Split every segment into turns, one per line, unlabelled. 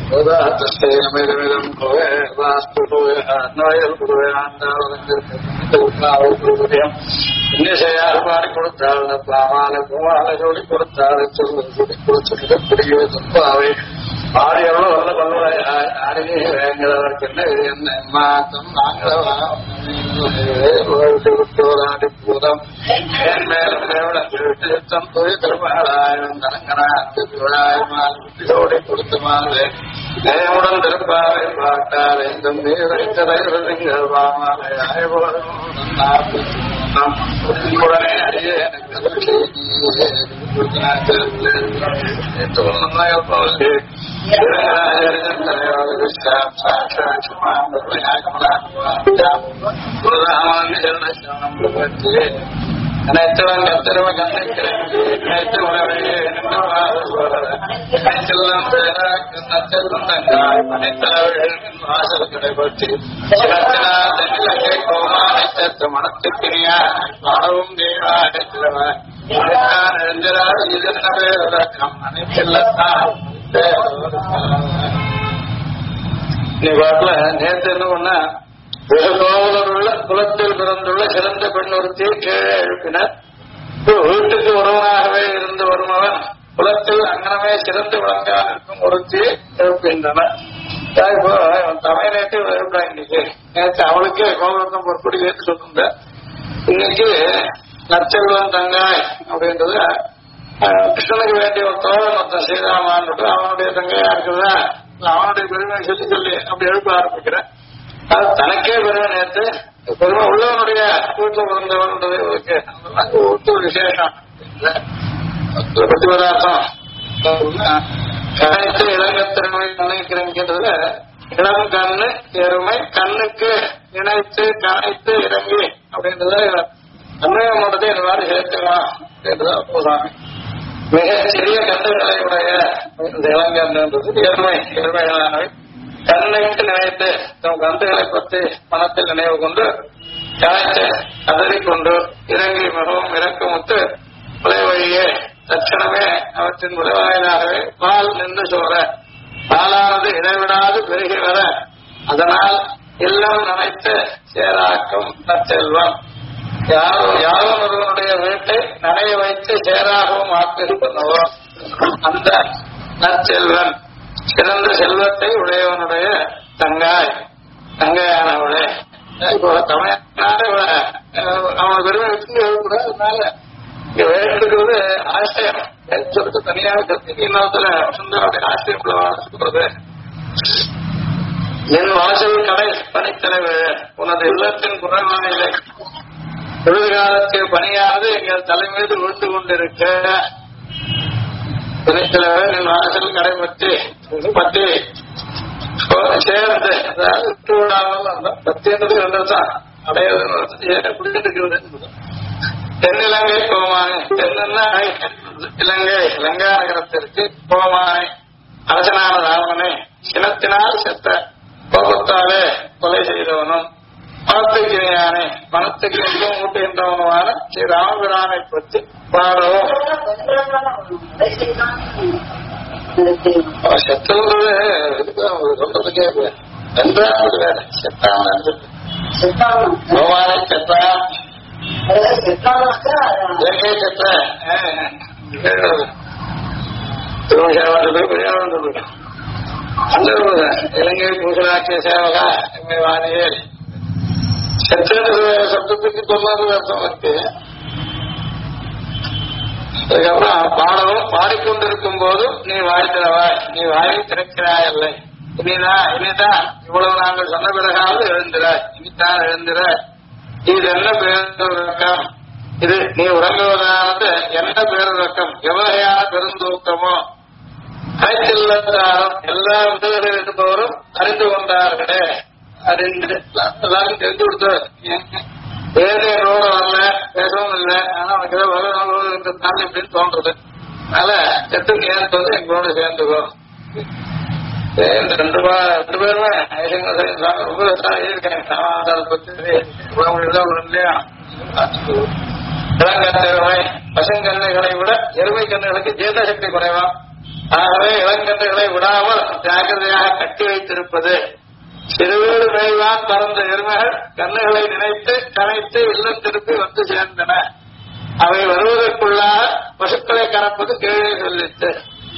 பாடி கொடுத்தாள் பாமாலை பூமாலை சொல்லி கொடுத்தாள் சொல்லி கொடுத்தாவை ஆடியவளோ வந்த கொள்வதை ஆடினே வேங்கிறவருக்கு என்ன இது என்ன மாத்தம் நாங்களோராடி பூதம் என் மேலும் மேலும் தொழில் திருமகளாயும் தனங்கனாயோடி கொடுத்த மாதிரி நேமுடன் திருப்பாவை பார்த்தால் எங்கும் நீரைத்தலைகள் வாமாலை ஆய்வோடும் உடனே அறிய எனக்கு அனைத்தவன் கத்திரவ கண்ணைக்கிறேன் அனைத்து உணவையே அனைத்தெல்லாம் அனைத்தளவுகள் வாசல் கடைபற்றி இலங்கை கோமானைத்த மனத்துக்கிரியா மனவும் தேவா அடைக்கிறவன் நீ பாட்டுல நேற்று என்ன பண்ண வெகுகோவலருள்ள குலத்தில் பிறந்துள்ள சிறந்த பெண் ஒருத்தியை கீழே எழுப்பினர். வீட்டுக்கு ஒருவனாகவே இருந்து வருமவன் குலத்தில் அங்கனமே சிறந்து விளங்காக இருக்கும் ஒருத்தியை எழுப்புகின்றனர். இப்போ தமிழ் நேற்று எழுப்பா இன்னைக்கு நேற்று அவளுக்கே கோவலத்தம் பொறுப்படி ஏற்று சொல்லுங்க. இன்னைக்கு நற்செல்வன் தங்காய் அப்படின்றது கிருஷ்ணனுக்கு வேண்டிய ஒரு தோழன் ஒருத்தன் ஸ்ரீராமான் அவனுடைய தங்கையா இருக்குதா அவனுடைய பெருமை சொல்லி சொல்லி அப்படி எழுப்ப ஆரம்பிக்கிறேன். அது தனக்கே பெருமை நேற்று பெருமை உள்ளவனுடைய வீட்டில் பிறந்தவன்றது ஒரு விசேஷம் பிரதிபதார்த்தம் கணைத்து இளங்கத்திறமை நினைக்கிறேங்கிறதுல இளம் கண்ணு எருமை கண்ணுக்கு இணைத்து கணைத்து இறங்கி அப்படின்றத அன்மயம் பண்றதை இந்த மாதிரி சேர்த்துக்கலாம் அப்படின்றதான் போதாங்க. மிக சிறிய கண்ணுகளை உடைய இந்த இளங்கன்றது எருமைகளானவை கண்ணுக்கு நினைத்து தம் கந்துகளை பற்றி மனத்தில் நினைவு கொண்டு கணைத்து கதறிக்கொண்டு இறங்கி மிகவும் இறக்கமுத்து உலை வழியே தட்சணமே அவற்றின் உலவாயிலாகவே பால் நின்று சோற பாலானது இடைவிடாது பெருகி வர அதனால் எல்லாம் நினைத்து சேராக்கும் நற்செல்வம் யாரும் ஒருவனுடைய வீட்டை நனைய வைத்து சேராகவும் ஆக்கியிருப்பனவோ அந்த நற்செல்வன் சிறந்த செல்வத்தை உடையவனுடைய தங்கையானவளே. இப்போ தமிழ்நாடு அவன் பெருமை வச்சு எழுதுறதுனால இங்க வேண்டுகிறது ஆசிரியம் சொல்லிட்டு தனியாக கருத்து இன்னொருத்துல சுந்தரோடைய ஆசிரியம் சொல்றது என் வாசல் கடை பணித்தலைவர் உனது இல்லத்தின் குறைவானிலை எதிர்காலத்தில் பணியானது எங்கள் தலைமீது விழுந்து கொண்டிருக்க துணைத்தலைவர் என் வாசல் கடை பற்றி சேர்ந்து அதாவது விட்டு விடாமல் அந்த பத்தியது தான் அடையிறது தென்னிலங்கை கோமானை தென்னா இலங்கை நகரத்திற்கு கோமானை அரசனான ராமனை சினத்தினால் செத்த கோபத்தாலே கொலை செய்தவனும் மனத்துக்கு யானை மனத்துக்கு எங்கும் ஊட்டுகின்றவனுமான ஸ்ரீ ராமபிரானை பற்றி பாடவும் செத்தது சொல்றதுக்கே வென்றான் வேற செத்தான் கோமானை செத்தான் இலங்கை செத்த அந்த இலங்கை பூசலாக்கிய சேவகா வானியல் சப்தத்துக்கு சொல்லாத அர்த்தம் இருக்கு. அதுக்கப்புறம் பாடவும் பாடிக்கொண்டிருக்கும் போதும் நீ வாய் திறவாய் நீ வாயை திறக்கிறாய் அல்ல இனிதான் இவ்வளவு நாங்கள் சொன்ன பிறகாவது எழுந்திராய் இனித்தான் எழுந்திர இது என்ன பேருக்கம் இது நீ உறங்குவதானது என்ன பேருக்கம் எவ்வகையான பெருந்தூக்கமோ அனைத்தில்லாரும் எல்லா விதங்களில் இருப்பவரும் அறிந்து கொண்டார்களே அறிந்து எல்லாரும் தெரிந்து கொடுத்தார். வேறு ரோகம் வரல பேசவும் இல்லை ஆனா அவனுக்கு ஏதோ வரணும் அப்படின்னு தோன்றது. அதனால செத்துக்கு ஏன் வந்து எங்களோட சேர்ந்துக்கோ. ரெண்டு பேருமே ரொம்ப இருக்காங்க சமாதானத்தை பத்தி இல்லையா. இளங்கத்திறமை பசுங்கண்ணுகளை விட எருமை கண்ணுகளுக்கு ஜீத சக்தி குறைவா ஆகவே இளங்கன்றுகளை விடாமல் ஜாகிரதையாக கட்டி வைத்திருப்பது. சிறுவீடு மேய்வான் பறந்த எருமைகள் கண்ணுகளை நினைத்து கனைத்து இல்லம் திருப்பி வந்து சேர்ந்தன. அவை வருவதற்குள்ளாக பசுக்களை கறப்பது கீழே சொல்லிட்டு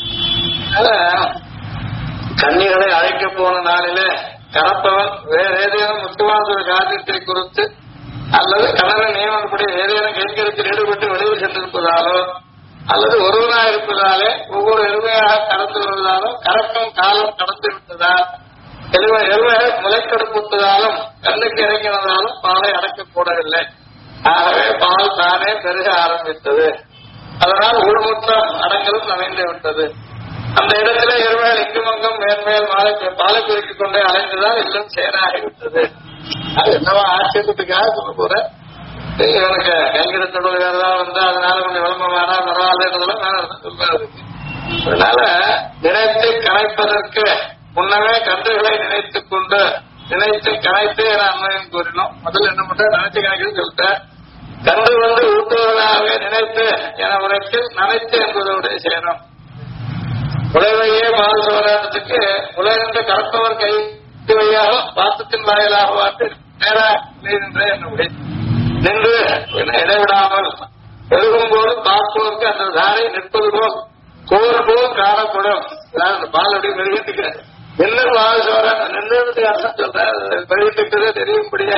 கன்னிகளை அழைக்க போன நாளிலே கறப்பவன் வேற ஏதேனும் முத்துவான காரியத்தை குறித்து அல்லது கணவன் நியமனப்படி ஏதேனும் கைங்கரித்தில் ஈடுபட்டு வெளியில் சென்றிருப்பதாலோ அல்லது ஒருவனாக இருப்பதாலே ஒவ்வொரு எருமையாக கடந்து வருவதாலோ கறக்கும் காலம் கடந்து விட்டதால் எருமைகள் முளைக்கெடுப்பதாலும் கண்ணுக்கு இறங்கினதாலும் பாலை அடக்கக்கூடவில்லை. ஆகவே பால் தானே பெருக ஆரம்பித்தது. அதனால் உள்முற்றம் அடங்கலும் நனைந்து விட்டது. அந்த இடத்துல எருமைகள் இங்குமங்கும் மேன்மேல் பாலை பெருக்கிக் கொண்டே அலைந்துதான் இல்லம் சேராகிவிட்டது. அது என்னவா ஆட்சேபத்துக்காக சொல்ல போற இவனுக்கு கைகிடத்தோடு வேற ஏதாவது வந்தா அதனால கொஞ்சம் விளம்பரமானா பரவாயில்லன்றதெல்லாம் வேற சொல்றாரு. அதனால நினைத்து கணைப்பதற்கு முன்னமே கன்றுகளை நினைத்துக் கொண்டு நினைத்து கணைத்து என அன்மையும் கூறினோம். முதல்ல என்ன பண்ற நினைத்து கணக்கு சொல்லிட்டேன். கன்று வந்து ஊட்டுவதாகவே நினைத்து என உரைக்கு நினைத்து என்பதோடு சேரும். உழைவையே பால் சோராட்டத்துக்கு உலகின்ற கறப்பவர் கை வையாக பாத்தத்தின் வாயிலாக பார்த்து நேராக நின்ற என்னுடைய நின்று இடைவிடாமல் பெருகும் போது பார்ப்போருக்கு அந்த தாரை நிற்பது போல் கோர் போல் காணப்படும். பால் அப்படி பெருகிட்டு நின்று பால் சோராட்ட நின்று அர்த்தம் சொல்ற பெருகிட்டு தெரியும்படியா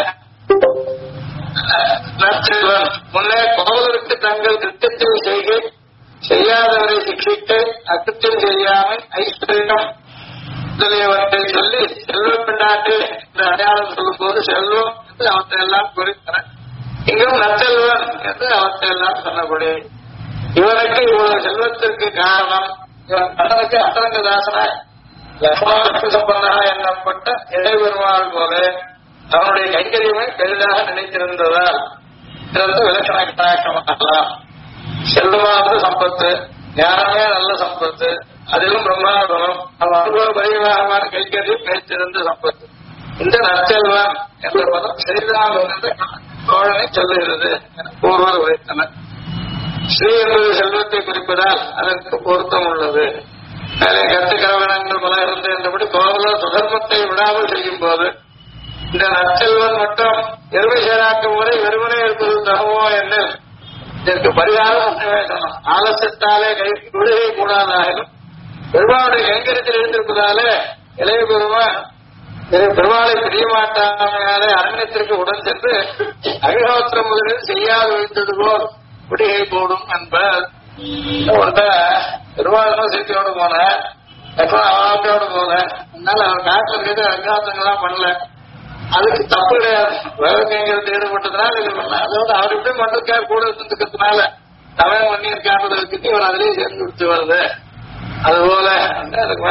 முன்னே கோவலருக்கு தங்கள் கிருத்தத்தில் செய்கை செய்யாதவரை சிக்ஷித்து அக்கத்தில் செய்யாமல் ஐஸ்வர்யம் முதலியவற்றை சொல்லி செல்வ பெண்ணாட்டு என்ற அடையாளம் சொல்லும் போது செல்வம் என்று அவற்றை எல்லாம் குறித்தன. இங்கும் நச்செல்வன் என்று அவற்றை எல்லாம் சொன்னபடி இவனுக்கு இவ்வளவு செல்வத்திற்கு காரணம் இவன் கண்ணனுக்கு அந்தரங்கதாசனாய் லட்சுமண சம்பந்தனாக எண்ணப்பட்ட இடைபெருமாள் போல அவனுடைய கைங்கரியமே பெரிதாக நினைத்திருந்ததால் விலட்சண கட்டாட்சமாகலாம். செல்வமானது சம்பத்து, ஞானமே நல்ல சம்பத்து, அதிலும் பிரம்மாண்டனம் அவன் அனுபவ பரிவாகமான கைங்கரியம் நினைத்திருந்த சம்பத்து. இந்த நற்செல்வன் என்ற பதம் செய்தால் தோழனை சொல்லுகிறது என ஒருவர் உரைத்தனர். ஸ்ரீ என்பது செல்வத்தை குறிப்பதால் அதற்கு பொருத்தம் உள்ளது. மேலே கருத்து கரவணங்கள் பல இருந்து என்றபடி கோவலர் சுதர்மத்தை விடாமல் செய்யும் போது இந்த நற்செல்வன் மட்டும் எருமை சேராக்கும் வரை வெறுமனே இருப்பது தகவோ என்ன இதற்கு பரிகாரம் வேண்டும். ஆலசத்தாலே கை விடுகை கூடாதாலும் பெருமாளுடைய கைங்கரியத்தில் இருந்திருப்பதாலே இளைய பெருமான் பெருமாளை பிரியமாட்டாமையாலே அரண்யத்திற்கு உடன் சென்று அகிலோத்திரம் முதலில் செய்யாது வைத்தது போல் விடுகை போடும் என்பர். பெருமாளும் சேர்த்தியோடு போன அவனோடு போன அதனால அவர் காட்டில் இருக்கிற அகிலாத்திரங்கள்லாம் பண்ணல. அதுக்கு தப்பு கிடையாது. வேலைங்கிறது ஈடுபட்டதுனால இது பண்ணல. அதோட அவர் இப்படி மண்ணிருக்கார் கூட இருந்துக்கிறதுனால தமிழ் பண்ணியிருக்கான்றதுக்கு இவர் அதிலேயே சேர்ந்து விட்டு வருது. அதுபோல அதுக்கு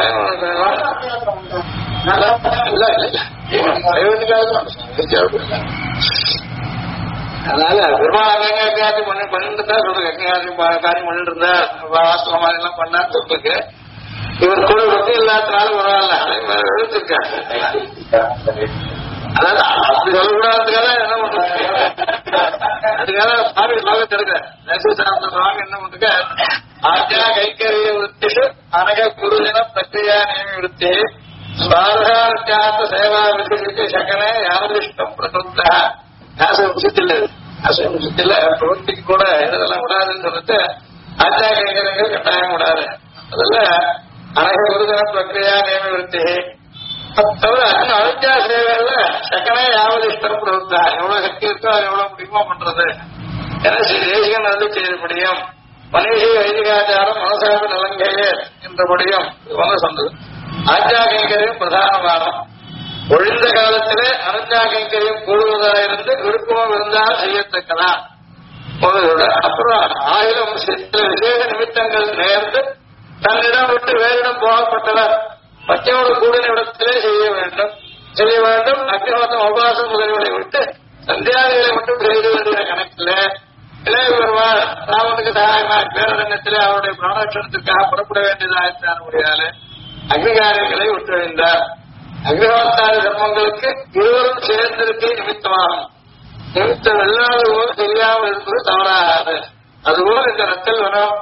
அதனால பெருமாள் அங்கேயாச்சும் பண்ணிட்டு தான் சொல்றேன். எங்கேயாச்சும் காரியம் பண்ணிட்டு இருந்தா வாஸ்தவ மாதிரி எல்லாம் பண்ணான்னு சொல்றதுக்கு இவர் கூட ஒட்டி இல்லாதனால பரவாயில்ல. அதே மாதிரி எழுதிருக்காங்க. அதாவது அப்படி சொல்லக்கூடாதுக்காக என்ன பண்றது அதுக்காக சாமி ஸ்லோகத்தை எடுக்க வாங்க என்ன பண்றதுக்க ஆஜ்யா கைக்கரிய விருத்தி அனக குருஜன பிரக்ரியா நியமி விருத்தி ஸ்வார்காத்த சேவா விருத்தி சகனே யாதிஷ்டம் பிரசுத்த ஆசைத்தில்ல பிரவர்த்திக்கு கூட இதெல்லாம் விடாதுன்னு சொல்லிட்டு ஆஜ்யா கைக்கரியங்கள் கட்டாயம் விடாது. அதுல அனக குருஜன பிரக்ரியா நியமி விருத்தி தவிர அவித்யா சேவையில சக்கனே யாவது இஷ்டம் கொடுத்தா எவ்வளவு சக்தி இருக்கோ அது எவ்வளவு முடியுமோ பண்றது. ஏன்னா ஸ்ரீ தேசிகன் வந்து செய்ய முடியும். மனிஷி வைதிகாச்சாரம் மனசாக நலங்கையே என்றபடியும் வந்து சொன்னது. ஆஜ்யா கைங்கரியம் பிரதானமான ஒழிந்த காலத்திலே அனஞ்சா கைங்கரியம் கூடுவதாயிருந்து விருப்பம் இருந்தால் செய்யத்தக்கதான். அப்புறம் ஆயிரம் விசேஷ நிமித்தங்கள் நேர்ந்து தன்னிடம் விட்டு வேறிடம் போகப்பட்டவர் பச்சையோடு கூடின இடத்திலே செய்ய வேண்டும். அக்னிஹோத்திரம் உபவாசம் முதல்களை விட்டு சந்தியாதிகளை மட்டும் செய்து வருகிற கணக்கில் இளைய பெருமாள் ராமனுக்கு தயாராக பேரரங்கத்திலே அவருடைய பிராணாட்சணத்திற்காக புறப்பட வேண்டியதாக முடியாது அக்னிகாரியங்களை விட்டொழிந்தார். அக்னிஹோத்தாதி தர்மங்களுக்கு இருவரும் சேர்ந்திருக்கை நிமித்தமாகும். நிமித்தம் இல்லாத போது தெரியாமல் இருப்பது தவறாகாது. அதுபோல் இந்த நத்தல் வனம்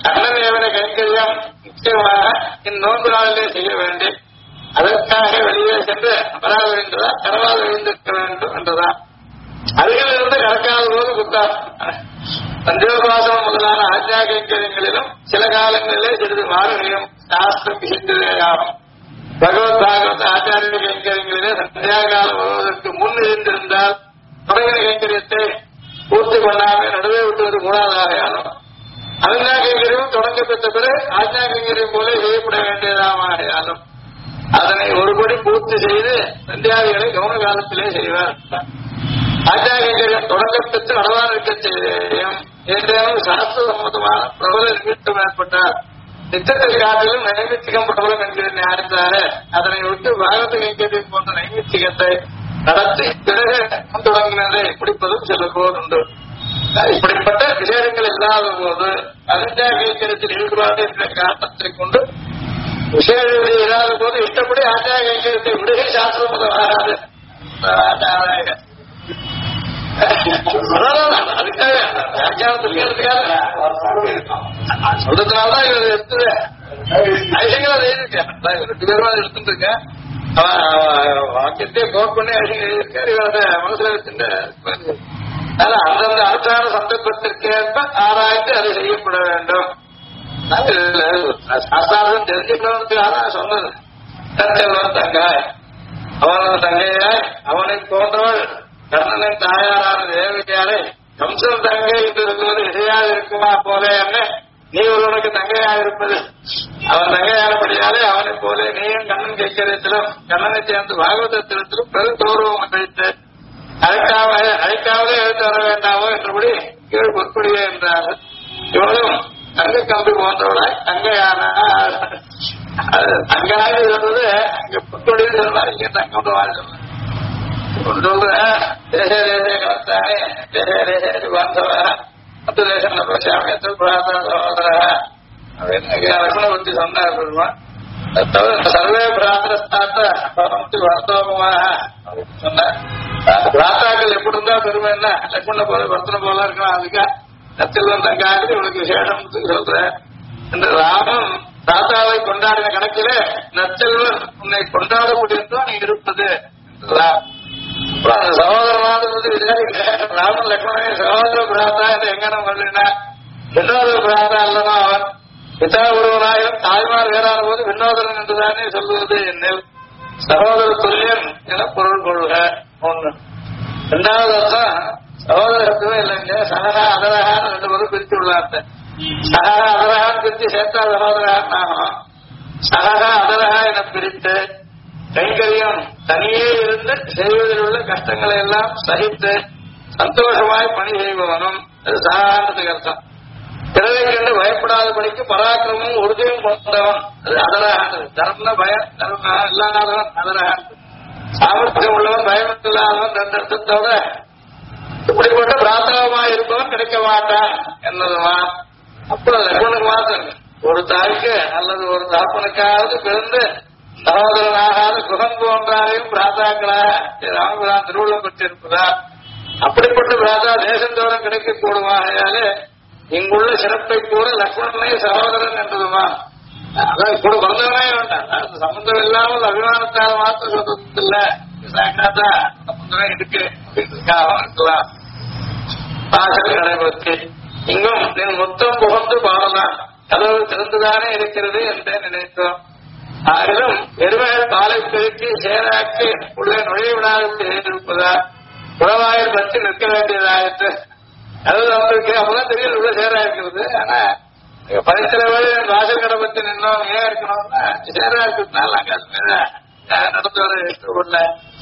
அன்னதேவன கைங்கரியம் நிச்சயமாக இந்நோன்பு நாளிலே செய்ய வேண்டி அதற்காக வெளியே சென்று அபராத வேண்டுதா கரவாத வேண்டிருக்க வேண்டும் என்றுதான். அருகில் இருந்து கடக்காத போது குத்தம். பஞ்சோபாசனம் முதலான ஆஜ்ஞா கைங்கரியங்களிலும் சில காலங்களிலே சிறிது மாறுகையும் சாஸ்திரம் விசித்ததேயாகும். பகவத் பாகவத ஆச்சாரிய கைங்கரியங்களிலே சந்தியாகாலம் வருவதற்கு முன் இருந்திருந்தால் தொடங்கின கைங்கரியத்தை பூர்த்தி பண்ணாமல் நடுவே விட்டுவது கூடாதாகையாலும் ஆஜ்ஞா கைங்கரியம் தொடங்க பெற்ற பிறகு ஆஜ்ஞா கைங்கரியம் போல செய்யப்பட வேண்டியதாமையாலும் அதனை ஒருபடி பூர்த்தி செய்து சந்தியாதிகளை கவன காலத்திலே செய்வார். ஆஜ்ஞா கைங்கரியம் தொடங்க பெற்று நடவான இருக்க செய்யும் ஏதேனும் சாஸ்திர சம்மதமான பிரபல நிமித்தம் ஏற்பட்டால் நித்தத்தை காட்டிலும் நைமித்திகம் பிரபலம் என்கிற ஞானத்தார அதனை விட்டு பாகவத கைங்கரியம் போன்ற நைமித்திகத்தை நடத்தி பிறகு தொடங்கினதை முடிப்பதும் சில போது உண்டு. இப்படிப்பட்ட விசேஷங்கள் இல்லாத போது ஆஜ்ஞா கைங்கரியத்தில் ஈடுபாடு என்ற காரணத்தை கொண்டு விசேஷம் இல்லாத போது இஷ்டப்படி ஆஜ்ஞா கைங்கரியத்தை விடுகை சாஸ்திரம் முதலாகாது. அதுக்காக சொல்றதுனாலதான் இவர் எடுத்தது ஐசங்களா எழுதியிருக்கேன். 2 பேருமா எடுத்துட்டு இருக்கேன். வாக்கியத்தையே கோட் பண்ணி ஐசங்க எழுதியிருக்காரு. இவரோட மனசுல வச்சுட்டு அந்தந்த அனுஷ்டான சந்தர்ப்பத்திற்கேற்ப ஆராய்ந்து அது செய்யப்பட வேண்டும். சாஸ்திரம் தெரிஞ்சுக்கணும்னு சொன்னது. தஞ்சல்வன் தங்காய் அவனது தங்கையாய் அவனை போன்றவள் கர்ணனின் தாயாரான தேவியாரை கம்சன் தங்கை என்று சொல்வது இசையாக இருக்குமா போல என்ன நீ ஒருவனுக்கு தங்கையாக இருப்பது அவன் தங்கையானபடியாலே அவனை போல நீயும் கண்ணன் கைக்கரியத்திலும் கண்ணனை சேர்ந்து பாகவதத்திலும் பெரும் கௌரவம் அளித்து அழைக்காமலே எழுத்து வர வேண்டாமோ என்றபடி கீழ் பொற்படியே என்றார்கள். இவளும் தங்க கம்பி போன்றவளாய் தங்கையான தங்காக சொல்றது அங்க பொற்படின்னு சொன்னார். இங்க தங்கம் சொல்றேன் சொல்ற தேச தேசே கலத்தானே தேச தேசே பாந்தவ மத்த தேசம் பிரசாமியத்தில் பிரார்த்தன சகோதர அப்படின்னு பற்றி சொன்னார். சர்வே பிரார்த்தனஸ்தாத்த வர்த்தோபமாக அப்படின்னு சொன்னார். பிரார்த்தாக்கள் எப்படி இருந்தா பெருமைன்னா லட்சுமண போல வர்த்தனை போல இருக்கலாம். அதுக்கா நத்தில்வன் தங்காட்டு இவனுக்கு விசேஷம் சொல்றேன் என்று ராமன் தாத்தாவை கொண்டாடின கணக்கிலே நச்செல்வன் உன்னை கொண்டாட முடியும் நீ இருப்பது சகோதரமானது விசாரிக்க ராமன் லக்ஷ்மணன் சகோதர பிரார்த்தா என்று எங்கன பண்ணினா வினோத பிரார்த்தா அல்லனா அவன் பிதா ஒருவனாயிரம் தாய்மார் வேறான போது வினோதரன் என்றுதானே சொல்லுவது என்னில் சகோதர துல்லியன் என பொருள் கொள்க. ஒண்ணு. 2வது அர்த்தம் சகோதரத்துவம் இல்லைங்க. சகரா அதரகான்னு 2 பேரும் பிரித்து உள்ளார்த்த. சகரா அதரகான்னு பிரித்து சேர்த்தா சகோதரகான்னு ஆகும். சகரா அதரகா என பிரித்து கைங்கரியம் தனியே இருந்து செய்வதில் உள்ள கஷ்டங்களை எல்லாம் சகித்து சந்தோஷமாய் பணி செய்பவனும் அது சாதாரணத்துக்கு அர்த்தம். பிறரை கண்டு பயப்படாதபடிக்கு பராக்கிரமும் உறுதியும் கொண்டவன் அது அதரகான். தர்ம பயம் இல்லாதவன் அதரகான். சாமர்த்தியம் உள்ளவன் பயம் இல்லாதவன் 2 அர்த்தத்தோட இப்படிப்பட்ட பிரார்த்தகமாய் இருப்பவன் கிடைக்க மாட்டான் என்னதுவான். அப்புறம் லக்ஷ்மணுக்கு மாத்திரம் ஒரு தாய்க்கு அல்லது ஒரு தாப்பனுக்காவது பிறந்து சகோதரனாகாத குகன் போன்றாரையும் பிரார்த்தாக்களாக ராமபிரான் திருவுள்ளம் பெற்றிருப்பதா அப்படிப்பட்ட பிரார்த்தா தேசந்தோறும் கிடைக்கக்கூடுமாகையாலே இங்குள்ள சிறப்பை கூட லக்ஷ்மணனை சகோதரன் என்றதுமா. அதான் கூட பிறந்தவனே வேண்டாம். சம்பந்தம் இல்லாமல் அபிமானத்தால் மாத்திரம் சொல்றதில்ல. சாக்காத்தா சம்பந்தம் இருக்கு இருக்கலாம். பாசல் நடைபெற்று இங்கும் என் மொத்தம் புகழ்ந்து பாடலாம். கதவு திறந்துதானே இருக்கிறது என்று நினைத்தோம். ஆகிலும் எருமைகள் காலை பெருக்கி சேராக்கி உள்ளே நுழைய விடாது இருப்பதா உறவாயில் பற்றி நிற்க வேண்டியதாயிற்று. அது அவங்களுக்கு அப்பதான் தெரியல உள்ள சேரா இருக்கிறது. ஆனா பரிசல வேலை வாசல் கடை பற்றி நின்னோம் ஏன் இருக்கணும்னா சேரா இருக்கிறதுனால அங்க அது மேல நடந்து வர இஷ்டப்படல.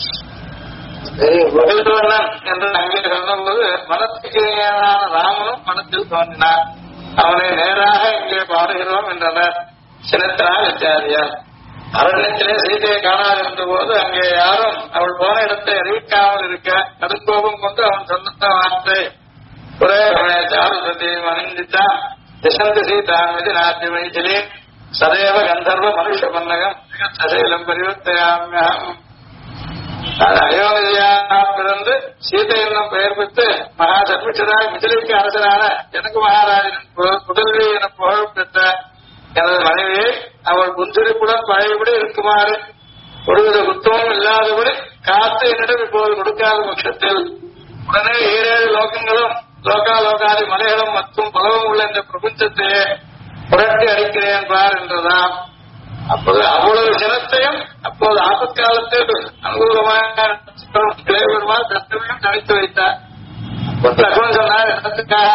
மகிழ்வண்ணன் என்று அங்கே சொன்னபோது மனத்துக்கு ராமனும் மனத்தில் தோன்றினார். அவனை நேராக இங்கே பாடுகிறோம் என்றனர் சினத்தினால் இத்தியாதியார். அரண்யத்திலே சீதையை காணாதிருந்த போது அங்கே யாரும் அவள் போன இடத்தை அறிவிக்காமல் இருக்க கடுங்கோபம் கொண்டு அவன் சொன்ன வார்த்தை ஒரே அணிந்தித்தான் திசந்து சீதான் மீது நாட்டிய மைத்திலே சதேவ கந்தர்வ மனுஷ பன்னகம் சசைலம் பரிவர்த்தையாமியம் அயோனியா பிறந்து சீதை என்னும் பெயர் பெற்று மகா சர்மிஷ்டராய் மிதிலைக்கு அரசரான ஜனக மகாராஜனின் புதல்வி என புகழ் பெற்ற எனது மனைவியை அவள் புன்சிரிப்புடன் பழையபடி இருக்குமாறு ஒருவித குத்தமும் இல்லாதபடி காத்து என்னிடம் இப்போது கொடுக்காத பட்சத்தில் உடனே 7 லோகங்களும் லோகாலோகாதி மலைகளும் மற்றும் பலவும் உள்ள இந்த பிரபஞ்சத்தையே புரட்டி அடிக்கிறேன் பார் என்றதாம். அப்போது அவ்வளவு ஜனத்தையும் அப்போது ஆபத்காலத்தில் அனுகூலமாக பெருமாள் தத்துவையும் தனித்து வைத்தார். லக்ஷ்மணன் சொன்னார், இடத்துக்காக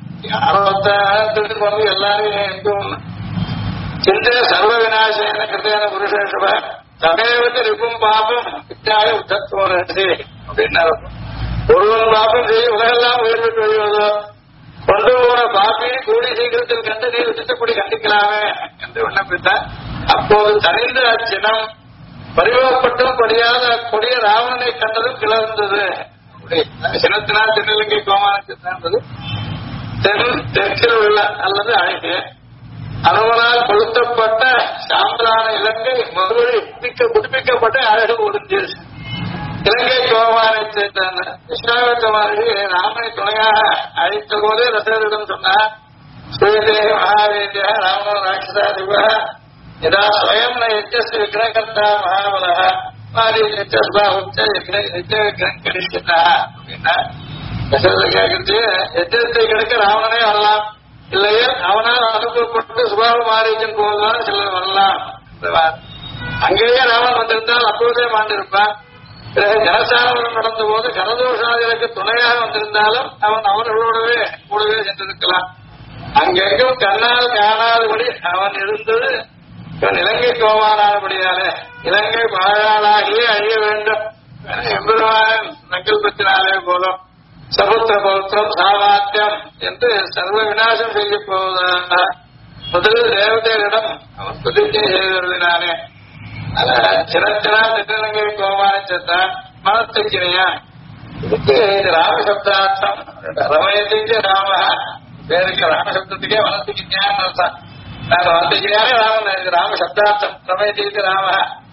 யாரோ எல்லாரும் எங்கும் சிந்த சர்வ விநாசேன கிருத்தேன புருஷேஷப தமேவத்து ரிப்பும் பாபம் வித்தியாய உத்தத்துவம் அப்படின்னா ஒருவன் பாபம் செய்ய உலகெல்லாம் உயிர்விட்டு வருவதோ கொண்டு போன பாப்பி கூடி சீக்கிரத்தில் கண்டு நீர் விசித்தப்படி கண்டிக்கலாமே என்று விண்ணப்பித்தார். அப்போது தனிந்த அச்சினம் பரிவப்பட்டும் படியாத கொடிய ராவணனை கண்டதும் கிளர்ந்தது. சினத்தினால் திருநெல்வேலி கோமானது தெற்கில் உள்ள அல்லது அழகு அனுமனால் கொளுத்தப்பட்ட சாம்பலான இலங்கை மறுபடி புதுப்பிக்கப்பட்ட அழகு ஒடுங்கியது. இலங்கை கோமானை சேர்ந்த விஸ்வாமித்திர மகர்ஷி ராமனை துணையாக அழைத்த போதே ரசரிடம் சொன்னார், ஸ்ரீதே மகாவேந்திய ராமோ ராட்சசா திவ யதா ஸ்வயம் ந யஜ்ஜஸ்ய விக்ரகர்த்தா மகாபலஹ மாரி யஜ்ஜஸ்வா உச்ச விக்ரம் கடிஷ்யதா அப்படின்னா ரசரிடம் கேட்கறது, யஜ்ஜத்தை கிடைக்க ராவணனே வரலாம், இல்லையே அவனால் அனுப்பப்பட்டு சுபாவ மாரீஜன் போதுதான் சிலர் வரலாம். அங்கேயே ராவன் வந்திருந்தால் அப்போதே மாண்டிருப்பான். பிறகு ஜனசாரணம் நடந்த போது கரதோஷாதிகளுக்கு துணையாக வந்திருந்தாலும் அவன் அவர்களோடவே கூடவே சென்றிருக்கலாம். அங்கெங்கும் கண்ணால் காணாதபடி அவன் இருந்தது இவன் இலங்கை கோமானானபடியாலே இலங்கை பாழாளாகியே அழிய வேண்டும் எம்பெருமான் நக்கல்பத்தினாலே போலும் சமுத்திர பௌத்திரம் சாமாத்தியம் என்று சர்வ விநாசம் செய்ய போவதாக முதலில் தேவதைகளிடம் அவன் பிரதிஜை செய்தவர்களினானே சிரத்தினா திருநங்கை கோமானை செத்தான் மனத்துக்கினியா இதுக்கு ராமசப்தார்த்தம் ரமயத்திக்கு ராம பேருக்கு ராமசப்தத்துக்கே வனத்துக்கினியான்னு அர்த்தம். நாங்க வனத்துக்கினியானே ராமன் ராமசப்தார்த்தம் ரமயத்திக்கு ராம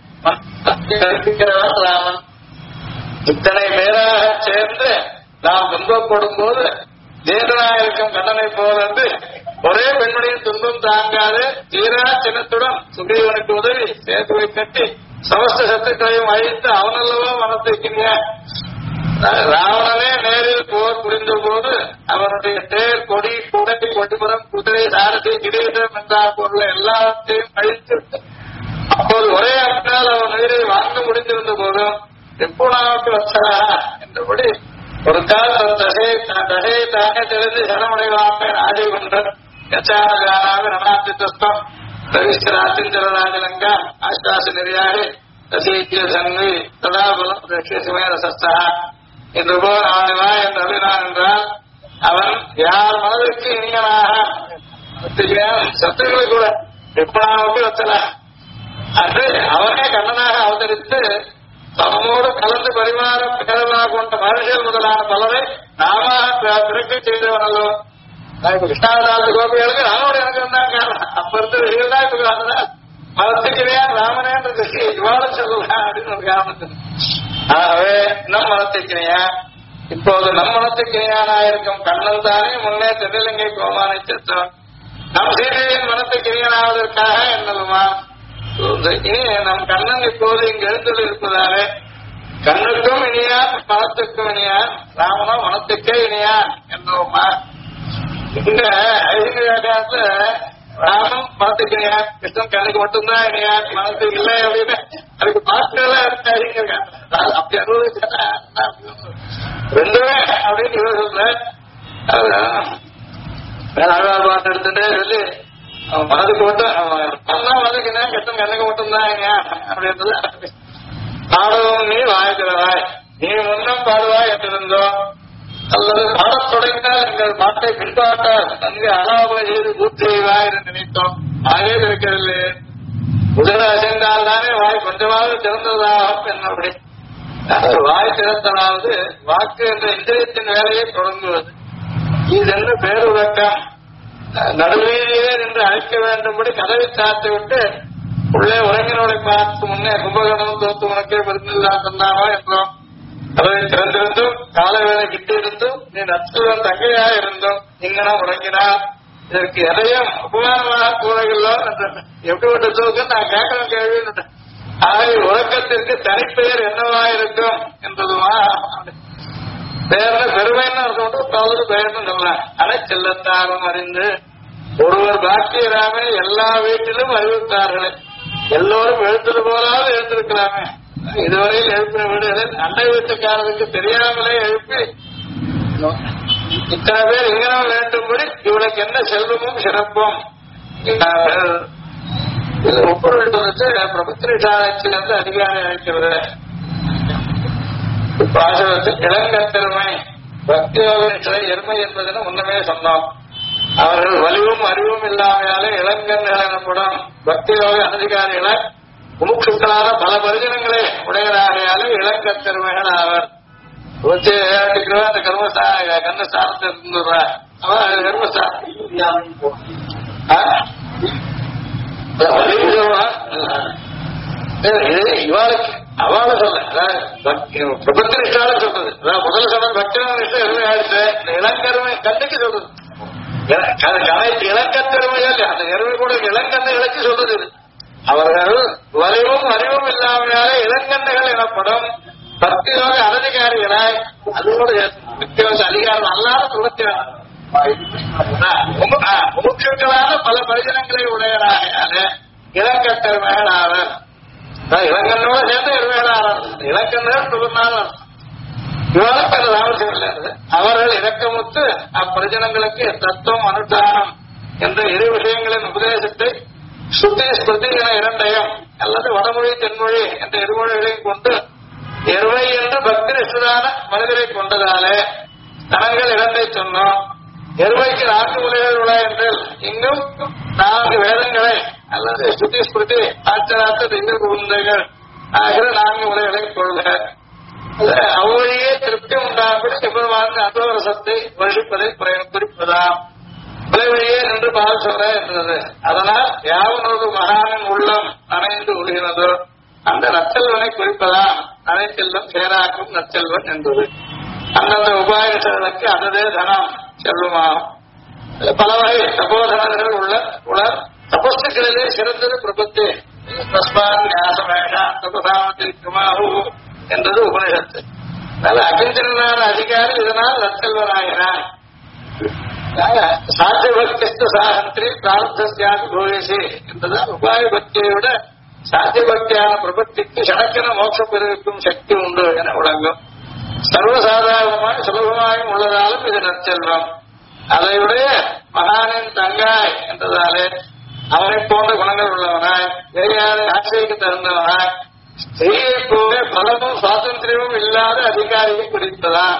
ராமன். இத்தனை பேராக சேர்ந்து நாம் துன்பப்படும் போது தேவனாக இருக்கும் கண்ணனை போலன்று ஒரே பெண்மணியின் துன்பம் தாங்காது தீரா சின்னத்துடன் சுக்ரீவனுக்கு உதவி சேதுவை கட்டி சமஸ்த சத்துக்களையும் அழித்து அவனல்லவோ மனத்திருக்கின்ற ராவணனே நேரில் போர் புரிந்த போது அவனுடைய தேர் கொடி குடை கொடிபுறம் குதிரை சாரதி கிரீடம் என்றால் பொருள் எல்லாத்தையும் அழித்து அப்போது ஒரே அன்றால் அவன் உயிரை வாங்க முடிந்திருந்த போதும் எப்போனாவுக்கு வச்சா என்றபடி ஒரு கால் தசையை தானே தெரிந்து சரணமுடைவாக ஆசை கொண்டார். யச்சானாக ரணாத்தித்தம் ரவிஸ்தராத்திரராஜலங்கா ஆஸ்வாச நெறியாக ரசீத்திய சன்வி ததாபலம் ரட்சியசுமே ரசஸ்தா என்று போல் ஆழ்வா என்று அபினான் என்றால் அவன் யார் மனதிற்கு இனியனாக சத்துருகளை கூட எப்பனாவுக்கு வச்சல அன்று அவனே கண்ணனாக அவதரித்து தம்மோடு கலந்து பரிமாறம் பேரலாக கொண்ட மகர்ஷிகள் முதலான பலரை நாம பிறக்க செய்தவனல்லோ. இப்ப கிருஷ்ணாவதாரத்து கோபிகளுக்கு ராமோட எனக்கு தான் காரணம். அப்ப இருந்து வெளியில் தான் இப்ப காரணம் மலத்துக்கிறையா ராமனேன்றது இவாள சொல்லலாம் அப்படின்னு ஒரு காரணம். ஆகவே நம் மலத்துக்கிறையா இப்போது நம் மனத்துக்கிறையானாயிருக்கும் கண்ணன் தானே முன்னே திருநெல்வேலி கோமானை சென்றவன். நம் சீதையின் மனத்துக்கிறையனாவதற்காக என்னதுமா இனி நம் கண்ணன் இப்போது இங்கு எழுந்துள்ள இருப்பதாலே கண்ணுக்கும் இனியான் மனத்துக்கும் இனியான் ராமனோ மனத்துக்கே இனியான் என்னோமா. இந்த ஐதீகத்துல ராமன் மனத்துக்கு இனியான் கிருஷ்ணன் கண்ணுக்கு மட்டும்தான் இனியான் மனத்துக்கு இல்லை அப்படின்னு அதுக்கு பாட்டுலாம் இருக்கு. அப்படி அனுபவிச்சா ரெண்டுமே அப்படின்னு இவர் சொல்ற வேளாண் பாட்டு எடுத்துட்டே சொல்லி மனதுக்கு மட்டும் மனதுக்கு என்ன கஷ்டம் கண்ணுக்கு மட்டும்தான் அப்படின்றது. பாடவும் நீ வாழ்கிறவாய் நீ முன்னம் பாடுவாய் என்றிருந்தோம் அல்லது பாடத் தொடங்கினால் எங்கள் பாட்டை பின்பாட்ட நன்கு அலாபம் செய்து பூர்த்தி செய்வாய் என்று நினைத்தோம். ஆகவே இருக்கவில்லை. உதர அசைந்தால் தானே வாய் கொஞ்சமாவது திறந்ததாகும் என்னபடி வாய் திறந்தனாவது வாக்கு என்ற இந்திரியத்தின் வேலையை தொடங்குவது. இதென்று பேருறக்கம் நடுவீதியே நின்று அழைக்க வேண்டும்படி கதவை சாத்து விட்டு உள்ளே உறங்கினோட பார்த்து முன்னே கும்பகோணம் தோத்து உனக்கே விருந்தில்லா தந்தாவா என்றோம். அதை திறந்திருந்தும் கால வேலை கிட்டி இருந்தும் நீ நச்சுடன் தங்கையா இருந்தும் இங்கனம் உறங்கினா இதற்கு எதையும் உபமானமாக கூறவில்லோ எப்படிப்பட்ட தூக்கம் நான் கேட்கணும் கேள்வி. ஆகவே உறக்கத்திற்கு தனிப்பெயர் என்னவா இருக்கும் என்பதுமா பேர்ல பெருமைன்னு அர்த்தம் தவறு பெயர்னு சொல்லலாம். அதை செல்லத்தாரும் அறிந்து ஒருவர் பாக்கியராமே எல்லா வீட்டிலும் அறிவித்தார்களே. எல்லோரும் எழுத்தது போலாவது எழுந்திருக்கலாமே. இதுவரையில் எழுப்பின வீடுகளில் அண்டை வீட்டுக்காரருக்கு தெரியாமலே எழுப்பி இத்தனை பேர் இங்கனம் வேண்டும்படி இவளுக்கு என்ன செல்வமும் சிறப்பும் ஒப்புவிட்டு பிரபத்திரிஷாட்சியிலிருந்து அதிகாரி அழைக்கிறது. பாசகத்தில் இளங்கத்திறமை பக்தியோக எருமை என்பதுன்னு முன்னமே சொன்னோம். அவர்கள் வலிவும் அறிவும் இல்லாமையாலே இளங்கன்கள் எனப்படும் பக்தியோக அனதிகாரிகளை முமுட்சுக்களான பல பரிஜனங்களை உடையதாகையாலே இளங்கத்திறமைகள் ஆவர். அந்த கர்மஸ்தானத்தை இருந்துடுறா அவன் இவாளுக்கு அவளை சொல்ல பிரபத்திரிஷ்டால சொல்றது. முதல் சொன்ன பக்தனிஷ்ட எருமை ஆயிடுச்சு. இளங்கருமை கண்ணுக்கு சொல்றது இளங்கத்திறமையா அந்த எருமை கூட இளங்கண்ணை இழச்சி சொல்றது. அவர்கள் வலிவும் அறிவும் இல்லாமையாலே இளங்கண்ணைகள் எனப்படும் பக்தியோக அனதிகாரிகளாய் அதோட அதிகாரம் அல்லாத சொல்லுகிறார். முமுட்சுக்களான பல பரிஜனங்களை உடையராக இளங்கத்திறமைகள் ஆவர். இளங்கண்ணோட சேர்ந்து எருமைகளார். இளங்கண்ணர் சொல்லுனாலும் இவளுக்கு அது அவசியம் இல்லை. அவர்கள் இறக்கமுத்து அப்பிரஜனங்களுக்கு தத்துவம் அனுஷ்டானம் என்ற இரு விஷயங்களின் உபதேசத்தை சுத்தி ஸ்மிருதி என இரண்டையும் அல்லது வடமொழி தென்மொழி என்ற இருமொழிகளையும் கொண்டு எருவை என்று பக்தினிஷ்டரான மனிதரை கொண்டதாலே தனங்கள் இரண்டை சொன்னோம். எருவைக்கு 4 முறைகள் உள்ள என்றால் இன்னும் 4 வேதங்களை அல்லது ஸ்ருதி ஸ்மிருதி ஆச்சராத்த திங்க குழந்தைகள் ஆகிற 4 முறைகளை கொள்க. அவ்வழியே திருப்தி உண்டாகும்படி சிவபெருமான் அனுபவரசத்தை வழிப்பதை குறிப்பதாம். விளைவழியே நின்று பால் சொல்ற என்றது. அதனால் யாவனோடு மகானின் உள்ளம் அணைந்து உழுகிறதோ அந்த நச்செல்வனை குறிப்பதாம். அனைத்தெல்வம் சேராக்கும் நச்செல்வன் என்பது. அந்தந்த உபாயங்களுக்கு அததே தனம் செல்வமாகும். பல வகை தபோதனர்கள் உலர் தபஸ்துகளிலே சிறந்தது பிரபத்தி. தஸ்மான் ஞாசமேஷா தபசாமத்திற்குமாகு என்றது உபனிஷத்து. அதனால அகிஞ்சனான அதிகாரி இதனால் நச்செல்வனாகிறான். சாத்திய பக்தி சாகந்திரி பிரார்த்தசியாது கோவிசி என்பதால் உபாய பக்தியை விட சாத்திய பக்தியான பிரபத்திக்கு சடக்கென மோட்சம் பெருவிக்கும் சக்தி உண்டு என விளங்கும். சர்வசாதாரணமாய் சுலபமாயும் உள்ளதாலும் இது நற்செல்வம். அதையுடைய மகானின் தங்காய் என்றதாலே அவனை போன்ற குணங்கள் உள்ளவனாய் வேறையாரை ஆட்சிக்கு தகுந்தவனாய் ஸ்திரீயை போல பலமும் சுவாதந்திரமும் இல்லாத அதிகாரியை குறித்ததான்.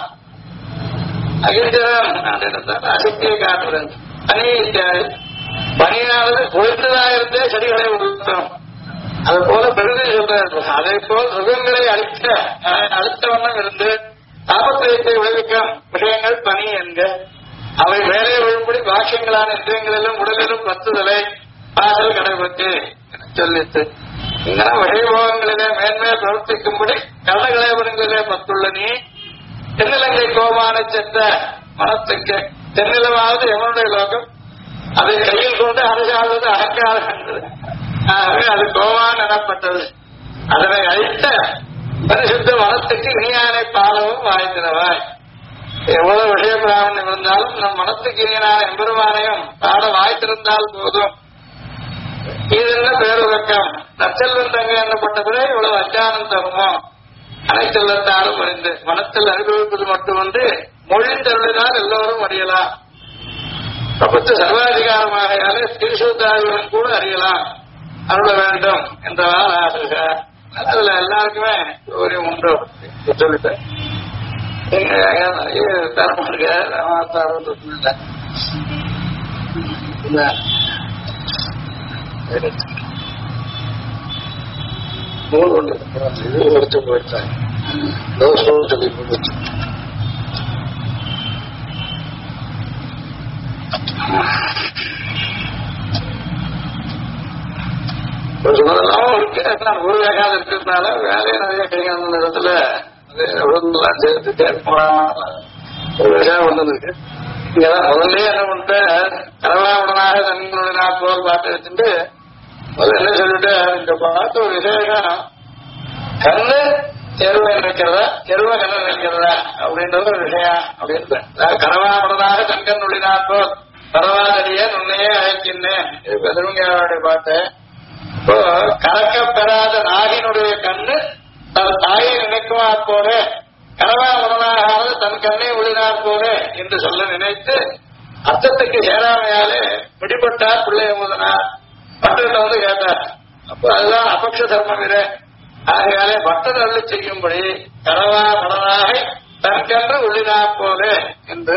அகிஞ்சனம் அசக்தியை காட்டுறது பனி இத்தியாதி. பனியானது பொழுதுதாயிருந்தே செடிகளை உருட்டும். அது போல பெருதை சொல்றது. அதை போல் சுகங்களை அழுத்த வண்ணம் இருந்து தாபத்திரத்தை விளைவிக்கும் விஷயங்கள் பனி என்க. அவை மேலே விழும்படி பாக்கியங்களான இந்திரியங்களிலும் உடலிலும் பத்துதலை பாசல் கடைபட்டு சொல்லித்து இங்கெல்லாம் வகைபோகங்களிலே மேன்மையை பிரவர்த்திக்கும்படி கள்ளகலைவரங்களிலே பத்துள்ள நீ தென்னிலங்கை கோமான சென்ற மனத்துக்கு தென்னிலமாவது எவனுடைய லோகம் அதை கையில் கொண்டு அணுகாவது அகங்காரம் என்றது. ஆகவே அது கோவான் எனப்பட்டது. அதனை அழித்த பரிசுத்த மனத்துக்கு இனியானை பாலவும் வாய்ந்தினவாய். எவ்வளவு விஷய பிராமணியம் இருந்தாலும் நம் மனத்துக்கு இனியனான எம்பெருமானையும் பாட வாய்த்திருந்தால் போதும். இது என்ன பேருதக்கம் நற்செல்வன் தங்க என்னப்பட்ட பிறகு இவ்வளவு அஜானம் தருமோ அனைத்தெல்லத்தாலும் அறிந்து மனத்தில் அனுபவிப்பது மட்டுமன்று மொழிந்தருளினால் எல்லோரும் அறியலாம். பிரபத்து சர்வாதிகாரமாகையாலே திருசூத்தாதிகளும் கூட அறியலாம் அருள வேண்டும் என்றவாறு ஆசிரியர். அதுல எல்லாருக்குமே ஒரு உண்டு சொல்லிட்டேன். எடுத்து போயிட்டாங்க. சொன்னதெல்லாம் இருக்கு. நான் ஒரு வேகாத இருக்கிறதுனால வேலையை நிறைய கிடைக்காத இடத்துல விழுந்துலாம் சேர்த்து கேட்கலாம் ஒரு விஷயம் வந்திருக்கு. இங்கதான் முதல்ல என்ன பண்ணிட்டு கரவாவுடனாக தன்னுடைய நாட்போல் பாட்டு வச்சுட்டு முதல்ல என்ன சொல்லிட்டு இந்த பாட்டு ஒரு விசேஷம் கண்ணு எருவை நினைக்கிறதா எருவை கண்ணு நினைக்கிறதா அப்படின்றது ஒரு விஷயம் அப்படின்னு கரவாவுடனாக தன்கண் உள்ளினாற்போல் பரவாதடிய உன்னையே அழைக்கின்றேன். இது பெருமையாவுடைய பாட்டு. இப்போ கலக்க பெறாத நாகினுடைய கண்ணு தன் தாயை நினைக்குவார் போல கரவா உடனாக தன் கண்ணை ஒளினார் போல என்று சொல்ல நினைத்து அர்த்தத்துக்கு சேராமையாலே பிடிபட்டார் பிள்ளை முதனார் பட்டத்தை வந்து கேட்டார். அப்போ அதுதான் அபக்ஷ தர்மம் இது. ஆகையாலே பட்டர் அள்ளி செய்யும்படி கரவா உடனாக தன் கன்று உள்ளினார் போல என்று